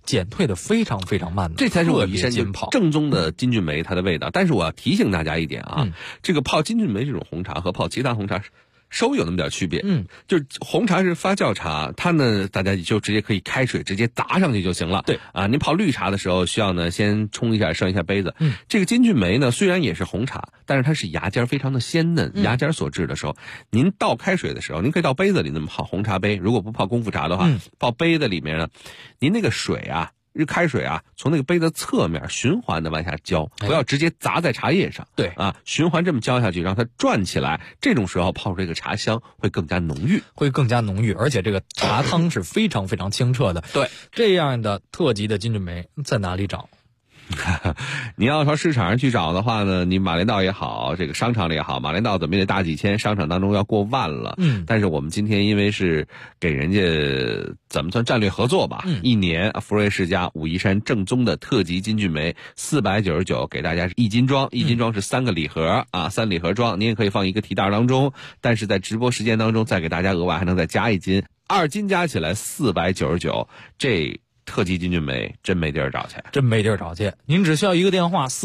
减退的非常非常慢的， 这才是我们金泡正宗的金骏眉它的味道。但是我要提醒大家一点啊，这个泡金骏眉这种红茶和泡其他红茶稍微有那么点区别。就是红茶是发酵茶，它呢大家就直接可以开水直接砸上去就行了。 对啊，您泡绿茶的时候需要呢先冲一下涮一下杯子。这个金骏眉呢虽然也是红茶，但是它是芽尖非常的鲜嫩，芽尖所致的时候，您倒开水的时候，您可以倒杯子里那么泡红茶杯，如果不泡功夫茶的话，泡杯子里面呢，您那个水啊。开水啊，从那个杯子侧面循环的往下浇，不要直接砸在茶叶上。 对啊，循环这么浇下去，让它转起来，这种时候泡出这个茶香会更加浓郁， 而且这个茶汤是非常非常清澈的。 对， 这样的特级的金骏眉在哪里找？ 你要朝市场上去找的话呢，你马连道也好，这个商场里也好，马连道怎么也得大几千，商场当中要过万了。但是我们今天因为是给人家怎么算战略合作吧，一年福瑞世家武夷山正宗的特级金骏眉499，给大家是一斤装，一斤装是3个礼盒啊，3礼盒装，您也可以放一个提袋当中，但是在直播时间当中再给大家额外还能再加1斤，2斤加起来499，这特级金骏眉真没地儿找去， 您只需要一个电话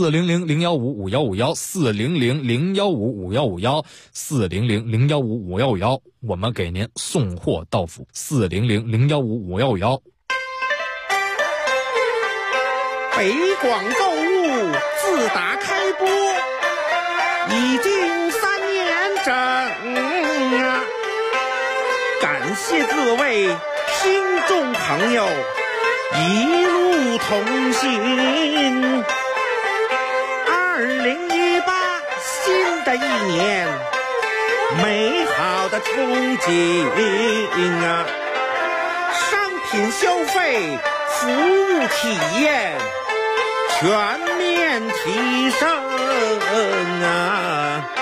400-015-5151，400-015-5151，400-015-5151，我们给您送货到府，400-015-5151。 北广购物自打开播已经3年整啊，感谢各位听众朋友一路同行。2018新的一年，美好的憧憬啊！商品消费、服务体验全面提升啊！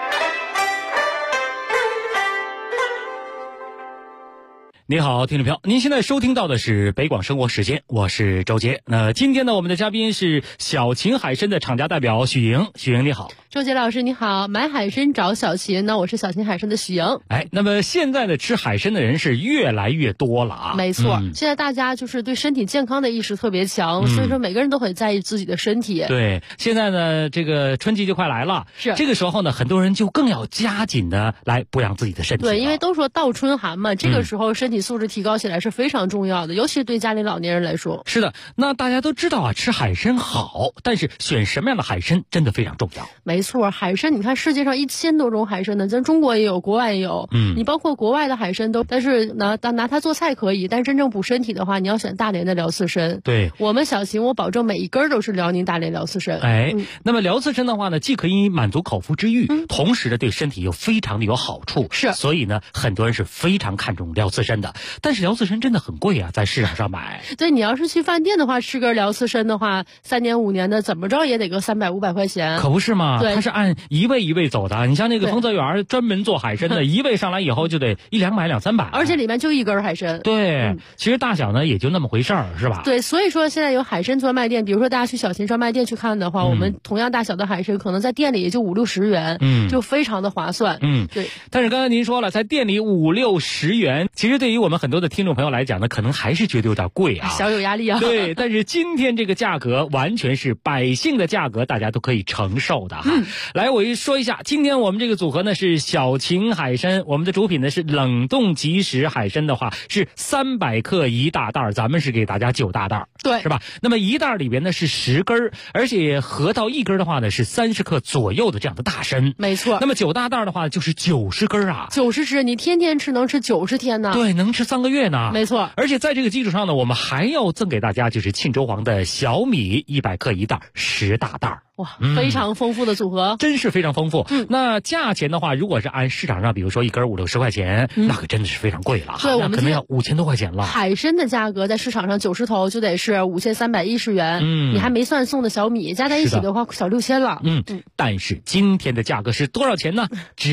你好，听众朋友，您现在收听到的是北广生活时间，我是周杰。那今天呢，我们的嘉宾是小秦海参的厂家代表许莹。许莹你好。 周杰老师你好，买海参找小秦，那我是小秦海参的许莹。 那么现在呢，吃海参的人是越来越多了啊。 没错，现在大家就是对身体健康的意识特别强，所以说每个人都很在意自己的身体。 对，现在呢，这个春季就快来了， 是这个时候呢，很多人就更要加紧的来补养自己的身体。 对，因为都说倒春寒嘛，这个时候身体素质提高起来是非常重要的，尤其是对家里老年人来说。 是的，那大家都知道啊，吃海参好，但是选什么样的海参真的非常重要。 没错，海参你看世界上1000多种海参呢，咱中国也有，国外也有。你包括国外的海参都，但是拿它做菜可以，但是真正补身体的话，你要选大连的辽刺参。 对， 我们小秦我保证每一根都是辽宁大连辽刺参。 那么辽刺参的话呢，既可以满足口腹之欲，同时呢对身体又非常的有好处。 是， 所以呢很多人是非常看重辽刺参的。但是辽刺参真的很贵啊，在市场上买。 对，你要是去饭店的话，吃根辽刺参的话，3年5年的怎么着也得个300-500块钱。 可不是嘛？ 对， 它是按一位一位走的。你像那个丰泽园专门做海参的，一位上来以后就得100-200-300， 而且里面就一根海参。 对，其实大小呢也就那么回事儿，是吧？ 对，所以说现在有海参专卖店，比如说大家去小秦专卖店去看的话，我们同样大小的海参可能在店里也就50-60元，就非常的划算。对。 但是刚才您说了，在店里50-60元，其实对于我们很多的听众朋友来讲呢，可能还是觉得有点贵啊， 小有压力啊。 对，但是今天这个价格完全是百姓的价格，大家都可以承受的哈。来，我说一下，今天我们这个组合呢是小秦海参，我们的主品呢是冷冻即食海参的话是300克一大袋，咱们是给大家9大袋， 对， 是吧？那么一袋里边呢是10根，而且合到1根的话呢是30克左右的这样的大参。 没错。 那么9大袋的话就是90根啊 ，90只，你天天吃能吃90天呢。 对，能吃3个月呢。 没错。 而且在这个基础上呢，我们还要赠给大家就是沁州黄的小米100克一袋，10大袋。 哇，非常丰富的组合， 真是非常丰富。那价钱的话，如果是按市场上，比如说一根50-60块钱，那可真的是非常贵了。 对，我们可能要5000多块钱了。 海参的价格在市场上90头就得是5310元，你还没算送的小米，加在一起的话小6000了。 但是今天的价格是多少钱呢？只要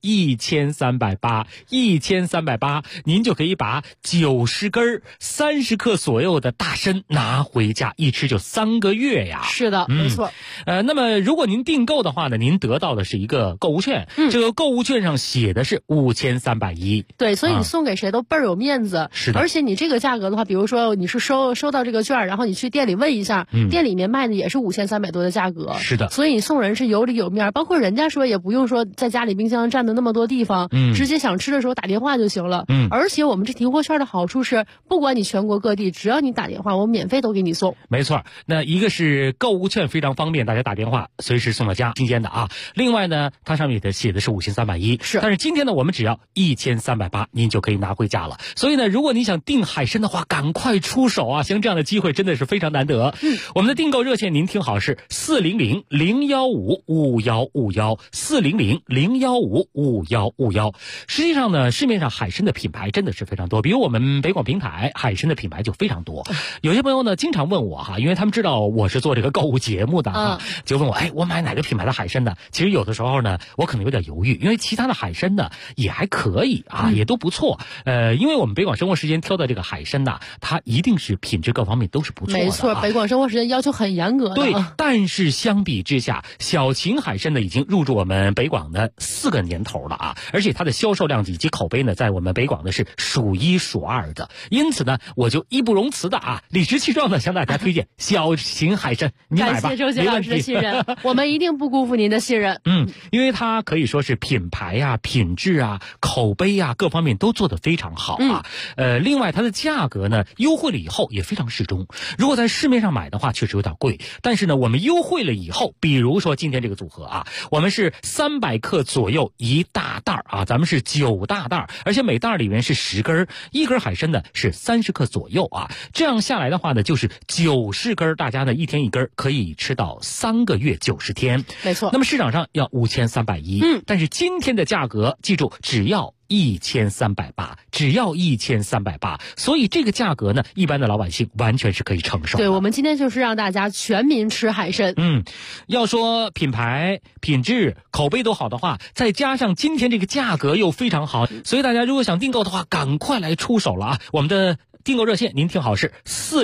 1380，1380，您就可以把90根30克左右的大参拿回家，一吃就3个月呀。 是的，没错。 那么如果您订购的话呢，您得到的是一个购物券，这个购物券上写的是5310。 对，所以你送给谁都倍儿有面子。 是的。 而且你这个价格的话，比如说你是收到这个券，然后你去店里问一下，店里面卖的也是5300多的价格。 是的。 所以你送人是有里有面，包括人家说也不用说在家里冰箱占的那么多地方，直接想吃的时候打电话就行了。而且我们这提货券的好处是，不管你全国各地，只要你打电话，我免费都给你送。 没错，那一个是购物券非常方便，大家打电话随时送到家，新鲜的啊。另外呢，它上面写的是5310， 是。 但是今天呢，我们只要1380，您就可以拿回家了。所以呢，如果你想订海参的话，赶快出手啊！像这样的机会真的是非常难得。我们的订购热线您听好是400-015-5151，400-015-5151。实际上呢，市面上海参的品牌真的是非常多，比如我们北广平台海参的品牌就非常多。有些朋友呢经常问我哈，因为他们知道我是做这个购物节目的哈，就问我，我买哪个品牌的海参呢？其实有的时候呢，我可能有点犹豫，因为其他的海参呢也还可以啊，也都不错。因为我们北广生活时间挑的这个海参呐，它一定是品质各方面都是不错的。 没错，北广生活时间要求很严格的。 对，但是相比之下，小秦海参呢已经入驻我们北广的4个年头了啊，而且它的销售量以及口碑呢，在我们北广的是数1数2的。因此呢，我就义不容辞的理直气壮的向大家推荐小秦海参，你买吧。 感谢周杰老师的信任，我们一定不辜负您的信任。 因为它可以说是品牌啊、品质啊、口碑啊各方面都做得非常好啊。另外它的价格呢优惠了以后也非常适中。如果在市面上买的话，确实有点贵，但是呢，我们优惠了以后，比如说今天这个组合啊，我们是300克左右一大袋啊，咱们是9大袋，而且每袋里面是10根，一根海参呢是30克左右啊。这样下来的话呢，就是90根，大家呢一天一根，可以吃到3个月90天。 没错。 那么市场上要5310，但是今天的价格，记住只要1380，只要1380，所以这个价格呢，一般的老百姓完全是可以承受的。 对，我们今天就是让大家全民吃海参。 要说品牌、品质、口碑都好的话，再加上今天这个价格又非常好，所以大家如果想订购的话，赶快来出手了啊！我们的订购热线您听好是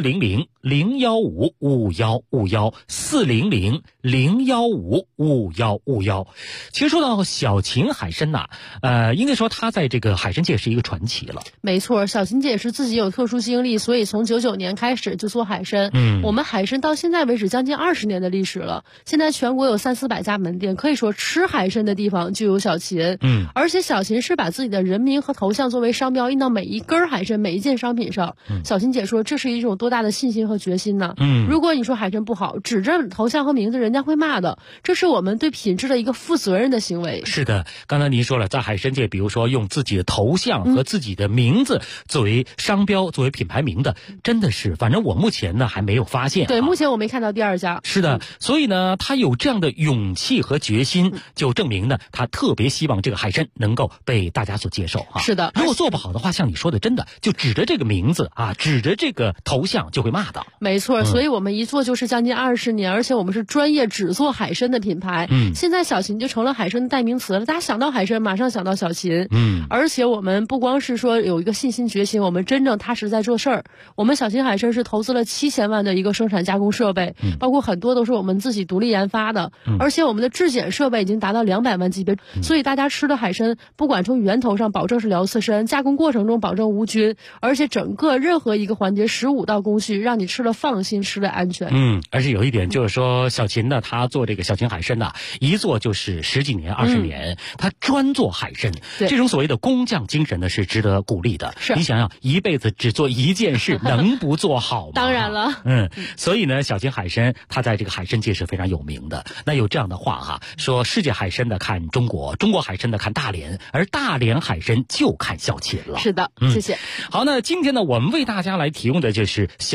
400-015-5151，400-015-5151。其实说到小秦海参呐，应该说它在这个海参界是一个传奇了。 没错，小秦姐是自己有特殊经历，所以从99年开始就做海参。我们海参到现在为止将近20年的历史了，现在全国有300-400家门店，可以说吃海参的地方就有小秦。而且小秦是把自己的人名和头像作为商标印到每一根海参、每一件商品上。小秦姐说，这是一种多大的信心和决心呢？如果你说海参不好，指着头像和名字，人家会骂的。这是我们对品质的一个负责任的行为。 是的，刚才您说了，在海参界，比如说用自己的头像和自己的名字作为商标、作为品牌名的，真的是，反正我目前呢还没有发现。 对，目前我没看到第2家。 是的，所以呢，他有这样的勇气和决心，就证明呢，他特别希望这个海参能够被大家所接受啊。 是的， 如果做不好的话，像你说的，真的就指着这个名字啊，指着这个头像就会骂的。 没错，所以我们一做就是将近20年，而且我们是专业只做海参的品牌。现在小秦就成了海参的代名词了，大家想到海参马上想到小秦。而且我们不光是说有一个信心决心，我们真正踏实在做事儿。我们小秦海参是投资了7000万的一个生产加工设备，包括很多都是我们自己独立研发的，而且我们的质检设备已经达到200万级别，所以大家吃的海参不管从源头上保证是辽刺参，加工过程中保证无菌，而且整个任何一个环节15道工序，让你吃了放心，吃了安全。 而且有一点就是说，小秦呢，他做这个小秦海参呢，一做就是10几年、20年，他专做海参，这种所谓的工匠精神呢，是值得鼓励的。 是， 你想想，一辈子只做一件事，能不做好吗？ 当然了。 所以呢，小秦海参他在这个海参界是非常有名的。那有这样的话哈，说世界海参的看中国，中国海参的看大连，而大连海参就看小秦了。 是的，谢谢。 好，那今天呢，我们为大家来提供的就是小秦老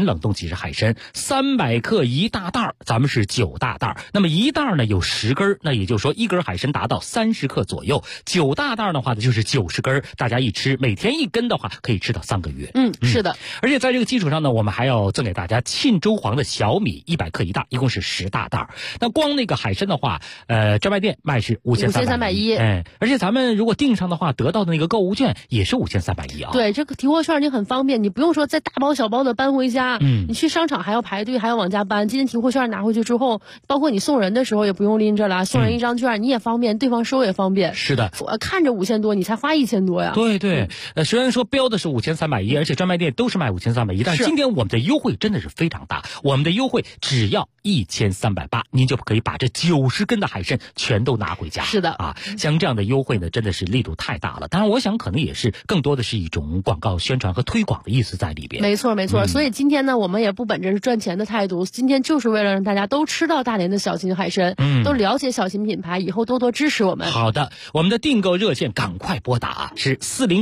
冷冻即食海参，300克1大袋，咱们是9大袋。那么1袋呢有10根，那也就是说1根海参达到30克左右，9大袋的话呢就是90根，大家一吃每天1根的话可以吃到3个月。 是的。 而且在这个基础上呢，我们还要赠给大家沁州黄的小米100克1袋，一共是10大袋。那光那个海参的话，专卖店卖是5310，而且咱们如果订上的话，得到的那个购物券也是5310啊。 对，这个提货券你很方便，你不用说再大包小包的搬回家，你去商场还要排队，还要往家搬。今天提货券拿回去之后，包括你送人的时候也不用拎着了，送人一张券你也方便，对方收也方便。 是的， 我看着5000多，你才花1000多呀。 对对，虽然说标的是5310，而且专卖店都是卖5310，但是今天我们的优惠真的是非常大，我们的优惠只要1380，您就可以把这90根的海参全都拿回家。 是的啊，像这样的优惠呢，真的是力度太大了。当然，我想可能也是更多的是一种广告宣传和推广的意思在里边。 没错没错，所以今天呢，我们也不本着是赚钱的态度，今天就是为了让大家都吃到大连的小秦海参，都了解小秦品牌，以后多多支持我们。 好的，我们的订购热线赶快拨打是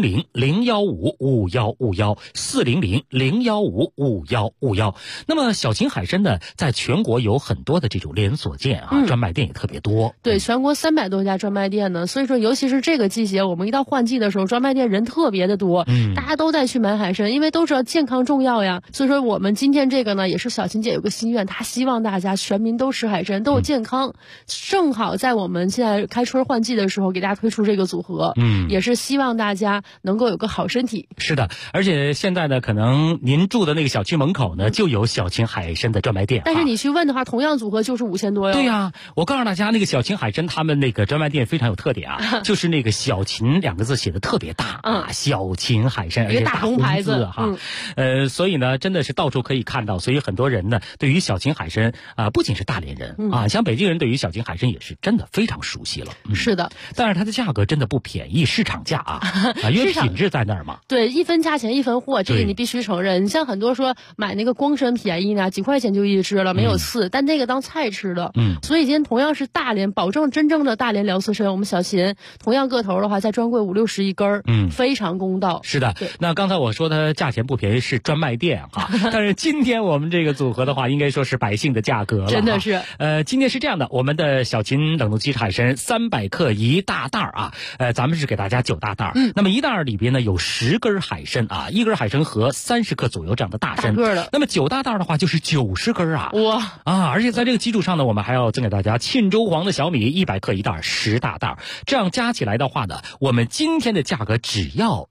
400-015-5151，400-015-5151。那么小秦海参呢，在全国有很多的这种连锁店啊，专卖店也特别多。 对，全国300多家专卖店呢，所以说尤其是这个季节，我们一到换季的时候，专卖店人特别的多，大家都在去买海参，因为都知道健康重要呀。所以说我们今天这个呢，也是小秦姐有个心愿，她希望大家全民都吃海参，都有健康。正好在我们现在开春换季的时候，给大家推出这个组合，也是希望大家能够有个好身体。 是的，而且现在呢，可能您住的那个小区门口呢，就有小秦海参的专卖店。 但是你去问的话，同样组合就是5000多哟。 对呀，我告诉大家，那个小秦海参他们那个专卖店非常有特点啊，就是那个小秦2个字写的特别大啊，小秦海参，而且大红牌子哈。所以呢，真的是到处可以看到，所以很多人呢，对于小秦海参啊，不仅是大连人啊，像北京人对于小秦海参也是真的非常熟悉了。 是的， 但是它的价格真的不便宜，市场价啊，因为品质在那儿嘛。 对，一分价钱一分货，这个你必须承认。你像很多说买那个光参便宜呢，几块钱就一只了，没有刺，但那个当菜吃的。所以今天同样是大连，保证真正的大连辽刺参，我们小秦同样个头的话，在专柜50-60一根，非常公道。 是的，那刚才我说它价钱不便宜是专卖店哈，但是今天我们这个组合的话，应该说是百姓的价格了。 真的是。 今天是这样的，我们的小秦冷冻即食海参300克1大袋啊，咱们是给大家9大袋。那么1袋里边呢有10根海参啊，1根海参和30克左右这样的大参。那么9大袋的话就是90根啊。 哇啊！而且在这个基础上呢，我们还要赠给大家沁州黄的小米100克1袋，10大袋。这样加起来的话呢，我们今天的价格只要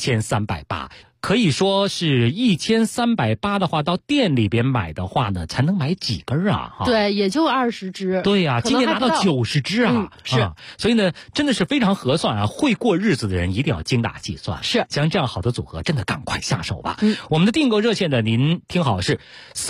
1380。可以说是1380的话，到店里边买的话呢，才能买几根啊？ 对，也就20只。 对呀，今天拿到90只啊！ 是， 所以呢，真的是非常合算啊！会过日子的人一定要精打细算。 是， 像这样好的组合，真的赶快下手吧。我们的订购热线呢，您听好是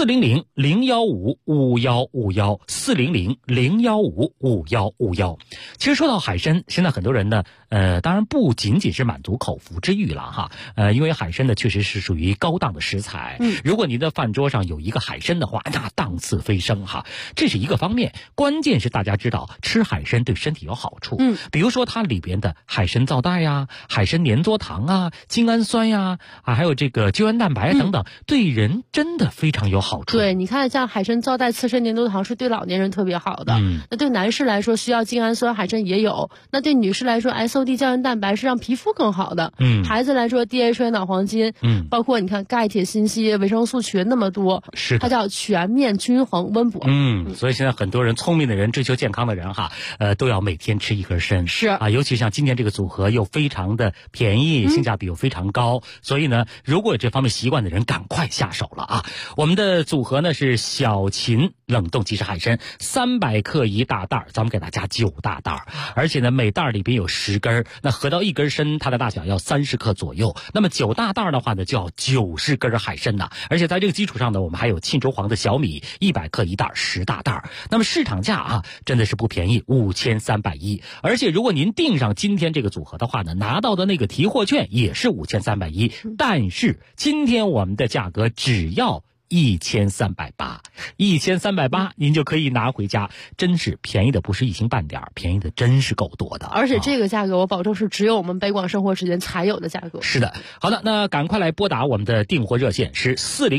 400-015-5151，400-015-5151。其实说到海参，现在很多人呢，当然不仅仅是满足口腹之欲了哈，因为海参呢确实是属于高档的食材。如果您的饭桌上有一个海参的话，那档次飞升哈，这是一个方面。关键是大家知道吃海参对身体有好处，比如说它里边的海参皂带呀、海参粘唑糖啊、精氨酸呀还有这个胶原蛋白等等，对人真的非常有好处。 对，你看像海参皂带、刺参粘唑糖是对老年人特别好的，那对男士来说需要精氨酸，海参也有；那对女士来说 SOD 胶原蛋白是让皮肤更好的，孩子来说 DHA 脑黄金，包括你看钙、铁、锌、硒、维生素群那么多， 是它叫全面均衡温补。 所以现在很多人聪明的人、追求健康的人哈，都要每天吃1根参。 是啊，尤其像今天这个组合又非常的便宜，性价比又非常高，所以呢，如果有这方面习惯的人，赶快下手了啊！我们的组合呢是小秦冷冻即食海参300克1大袋，咱们给大家9大袋，而且呢每袋里边有10根，那合到1根参，它的大小要30克左右。那么9大袋的话呢，就要90根海参呐。而且在这个基础上呢，我们还有沁州黄的小米100克1袋，10大袋。那么市场价啊，真的是不便宜，5310。而且如果您订上今天这个组合的话呢，拿到的那个提货券也是5310。但是今天我们的价格只要 1380，1380，您就可以拿回家，真是便宜的不是一星半点，便宜的真是够多的。 而且这个价格我保证是只有我们北广生活时间才有的价格。 是的，好的，那赶快来拨打我们的订货热线是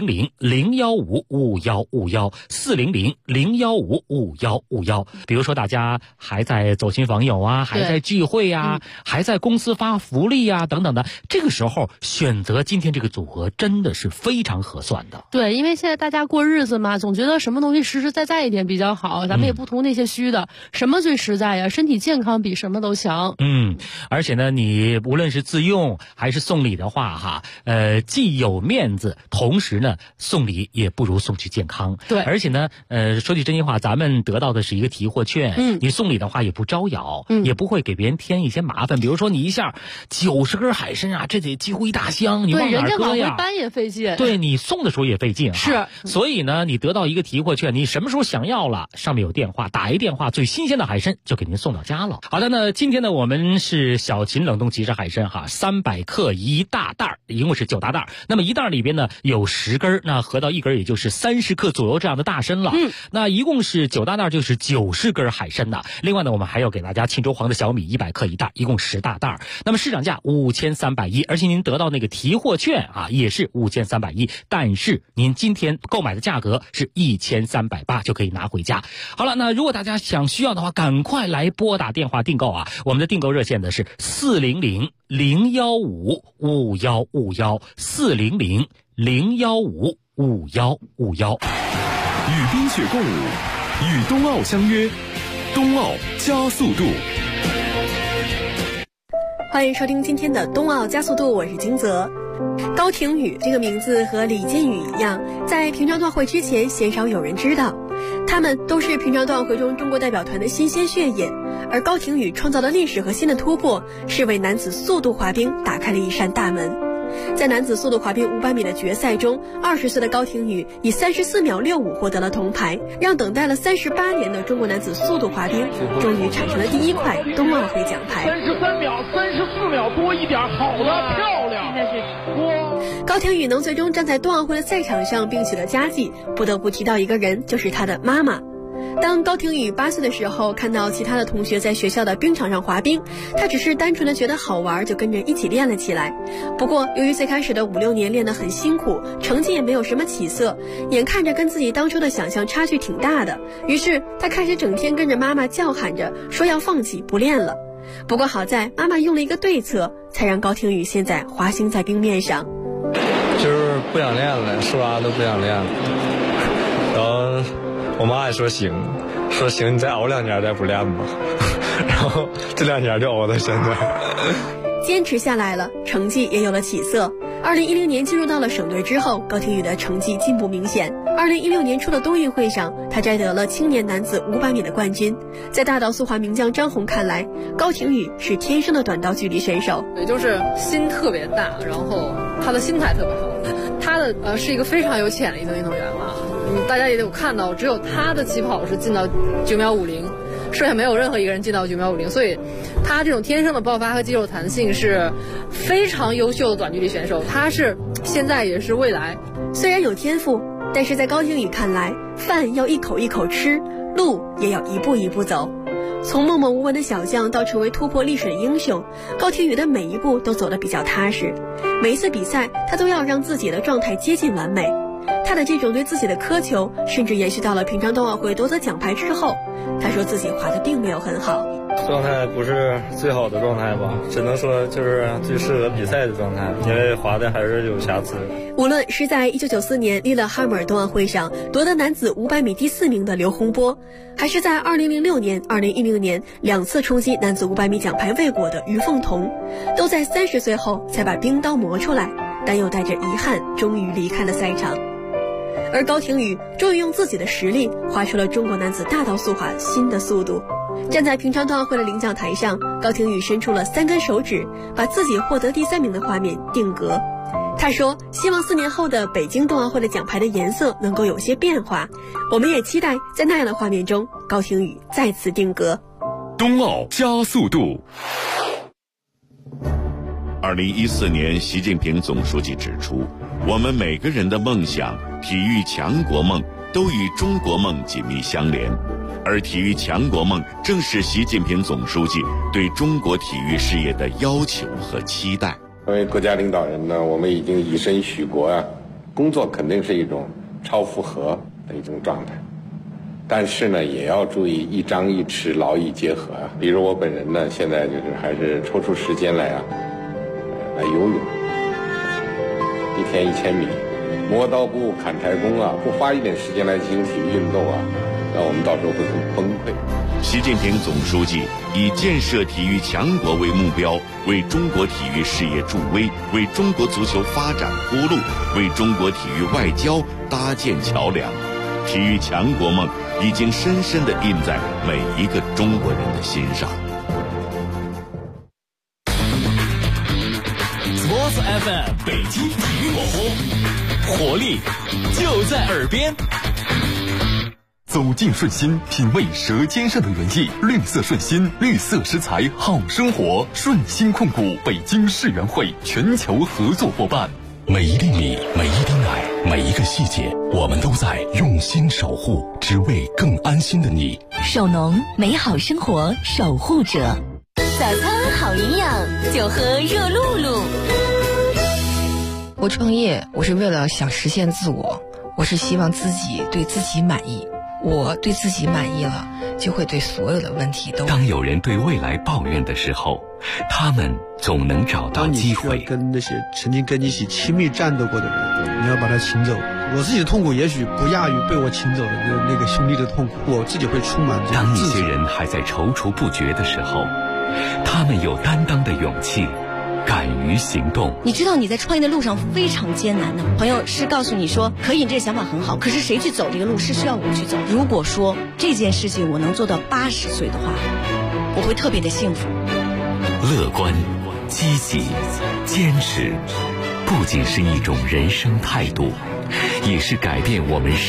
400-015-5151，400-015-5151。比如说大家还在走亲访友啊，还在聚会啊，还在公司发福利啊等等的，这个时候选择今天这个组合真的是非常合算的。 对，因为现在大家过日子嘛，总觉得什么东西实实在在一点比较好，咱们也不图那些虚的，什么最实在呀？身体健康比什么都强。 而且呢，你无论是自用还是送礼的话哈，既有面子，同时呢送礼也不如送去健康。 对， 而且呢，说句真心话，咱们得到的是一个提货券，你送礼的话也不招摇，也不会给别人添一些麻烦。比如说你一下90根海参啊，这得几乎一大箱，你往哪儿搁呀？ 人家往回搬也费劲。 对，你送的时候也费劲。 是， 所以呢，你得到一个提货券，你什么时候想要了，上面有电话，打一电话，最新鲜的海参就给您送到家了。好的，那今天呢，我们是小秦冷冻即食海参哈，300克一大袋，一共是9大袋。那么一袋里边呢有10根，那合到一根也就是30克左右这样的大参了。那一共是9大袋，就是90根海参的。另外呢，我们还要给大家沁州黄的小米100克一袋，一共10大袋。那么市场价5310，而且您得到那个提货券啊，也是5310，但是您今天购买的价格是1380，就可以拿回家。好了，那如果大家需要的话，赶快来拨打电话订购啊！我们的订购热线呢是400-015-5151，400-015-5151。 与冰雪共舞，与冬奥相约，冬奥加速度。 欢迎收听今天的冬奥加速度，我是金泽。高亭宇这个名字和李金羽一样，在平昌冬奥会之前鲜少有人知道，他们都是平昌冬奥会中中国代表团的新鲜血液。而高亭宇创造的历史和新的突破，是为男子速度滑冰打开了一扇大门。在男子速度滑冰500米的决赛中，20岁的高亭宇以34秒65获得了铜牌，让等待了38年的中国男子速度滑冰终于产生了第一块冬奥会奖牌。 34秒多一点，好了，漂亮！ 高亭宇能最终站在冬奥会的赛场上并取得佳绩，不得不提到一个人，就是他的妈妈。当高亭宇8岁的时候，看到其他的同学在学校的冰场上滑冰，他只是单纯的觉得好玩，就跟着一起练了起来。不过由于最开始的5、6年练得很辛苦，成绩也没有什么起色，眼看着跟自己当初的想象差距挺大的，于是他开始整天跟着妈妈叫喊着说要放弃不练了。不过好在妈妈用了一个对策，才让高亭宇现在滑行在冰面上。 就是不想练了，说啥都不想练了。然后我妈也说行，你再熬2年再不练吧。然后这2年就熬到现在。 坚持下来了，成绩也有了起色。2010年进入到了省队之后，高亭宇的成绩进步明显。2016年初的冬运会上，他摘得了青年男子500米的冠军。在大道速滑名将张红看来，高亭宇是天生的短道距离选手， 也就是心特别大，然后他的心态特别好。他的是一个非常有潜力的运动员嘛，大家也有看到，只有他的起跑是进到9秒50。剩下没有任何一个人进到9秒50，所以他这种天生的爆发和肌肉弹性是非常优秀的短距离选手，他是现在也是未来。 虽然有天赋，但是在高亭宇看来，饭要一口一口吃，路也要一步一步走。从默默无闻的小将到成为突破历史的英雄，高亭宇的每一步都走得比较踏实。每一次比赛，他都要让自己的状态接近完美。他的这种对自己的苛求，甚至延续到了平昌冬奥会夺得奖牌之后。他说自己滑得并没有很好， 状态不是最好的状态吧，只能说就是最适合比赛的状态，因为滑的还是有瑕疵。 无论是在1994年利勒哈姆尔冬奥会上夺得男子500米第4名的刘洪波，还是在2006年、2010年2次冲击男子500米奖牌未果的于凤彤，都在30岁后才把冰刀磨出来，但又带着遗憾终于离开了赛场。而高亭宇终于用自己的实力滑出了中国男子大道速滑新的速度。站在平昌冬奥会的领奖台上，高亭宇伸出了3根手指，把自己获得第3名的画面定格。他说希望4年后的北京冬奥会的奖牌的颜色能够有些变化，我们也期待在那样的画面中高亭宇再次定格。 冬奥加速度。 2014年，习近平总书记指出，我们每个人的梦想、体育强国梦都与中国梦紧密相连，而体育强国梦正是习近平总书记对中国体育事业的要求和期待。 作为国家领导人呢，我们已经以身许国啊，工作肯定是一种超负荷的一种状态，但是呢，也要注意一张一弛，劳逸结合啊。比如我本人呢，现在就是还是抽出时间来游泳，一天1000米，磨刀不误砍柴工啊，不花一点时间来进行体育运动啊，那我们到时候会很崩溃。 习近平总书记以建设体育强国为目标，为中国体育事业助威，为中国足球发展铺路，为中国体育外交搭建桥梁。体育强国梦已经深深地印在每一个中国人的心上。 Sports FM 北京体育广播，活力就在耳边。 走进顺心，品味舌尖上的原意。绿色顺心，绿色食材好生活。顺心控股北京世园会全球合作伙伴。 每一粒米，每一滴奶，每一个细节，我们都在用心守护，只为更安心的你。 守农，美好生活守护者。 早餐好营养，就喝热露露。 我创业，我是为了想实现自我，我是希望自己对自己满意。我对自己满意了，就会对所有的问题都。 当有人对未来抱怨的时候，他们总能找到机会。 当你需要跟那些曾经跟你一起亲密战斗过的人，你要把他请走。我自己的痛苦也许不亚于被我请走的那个兄弟的痛苦，我自己会充满这种自责。 当一些人还在踌躇不决的时候，他们有担当的勇气，敢于行动。 你知道你在创业的路上非常艰难的，朋友是告诉你说可以，这个想法很好，可是谁去走这个路是需要我去走。如果说这件事情我能做到80岁的话，我会特别的幸福。 乐观、积极、坚持，不仅是一种人生态度，也是改变我们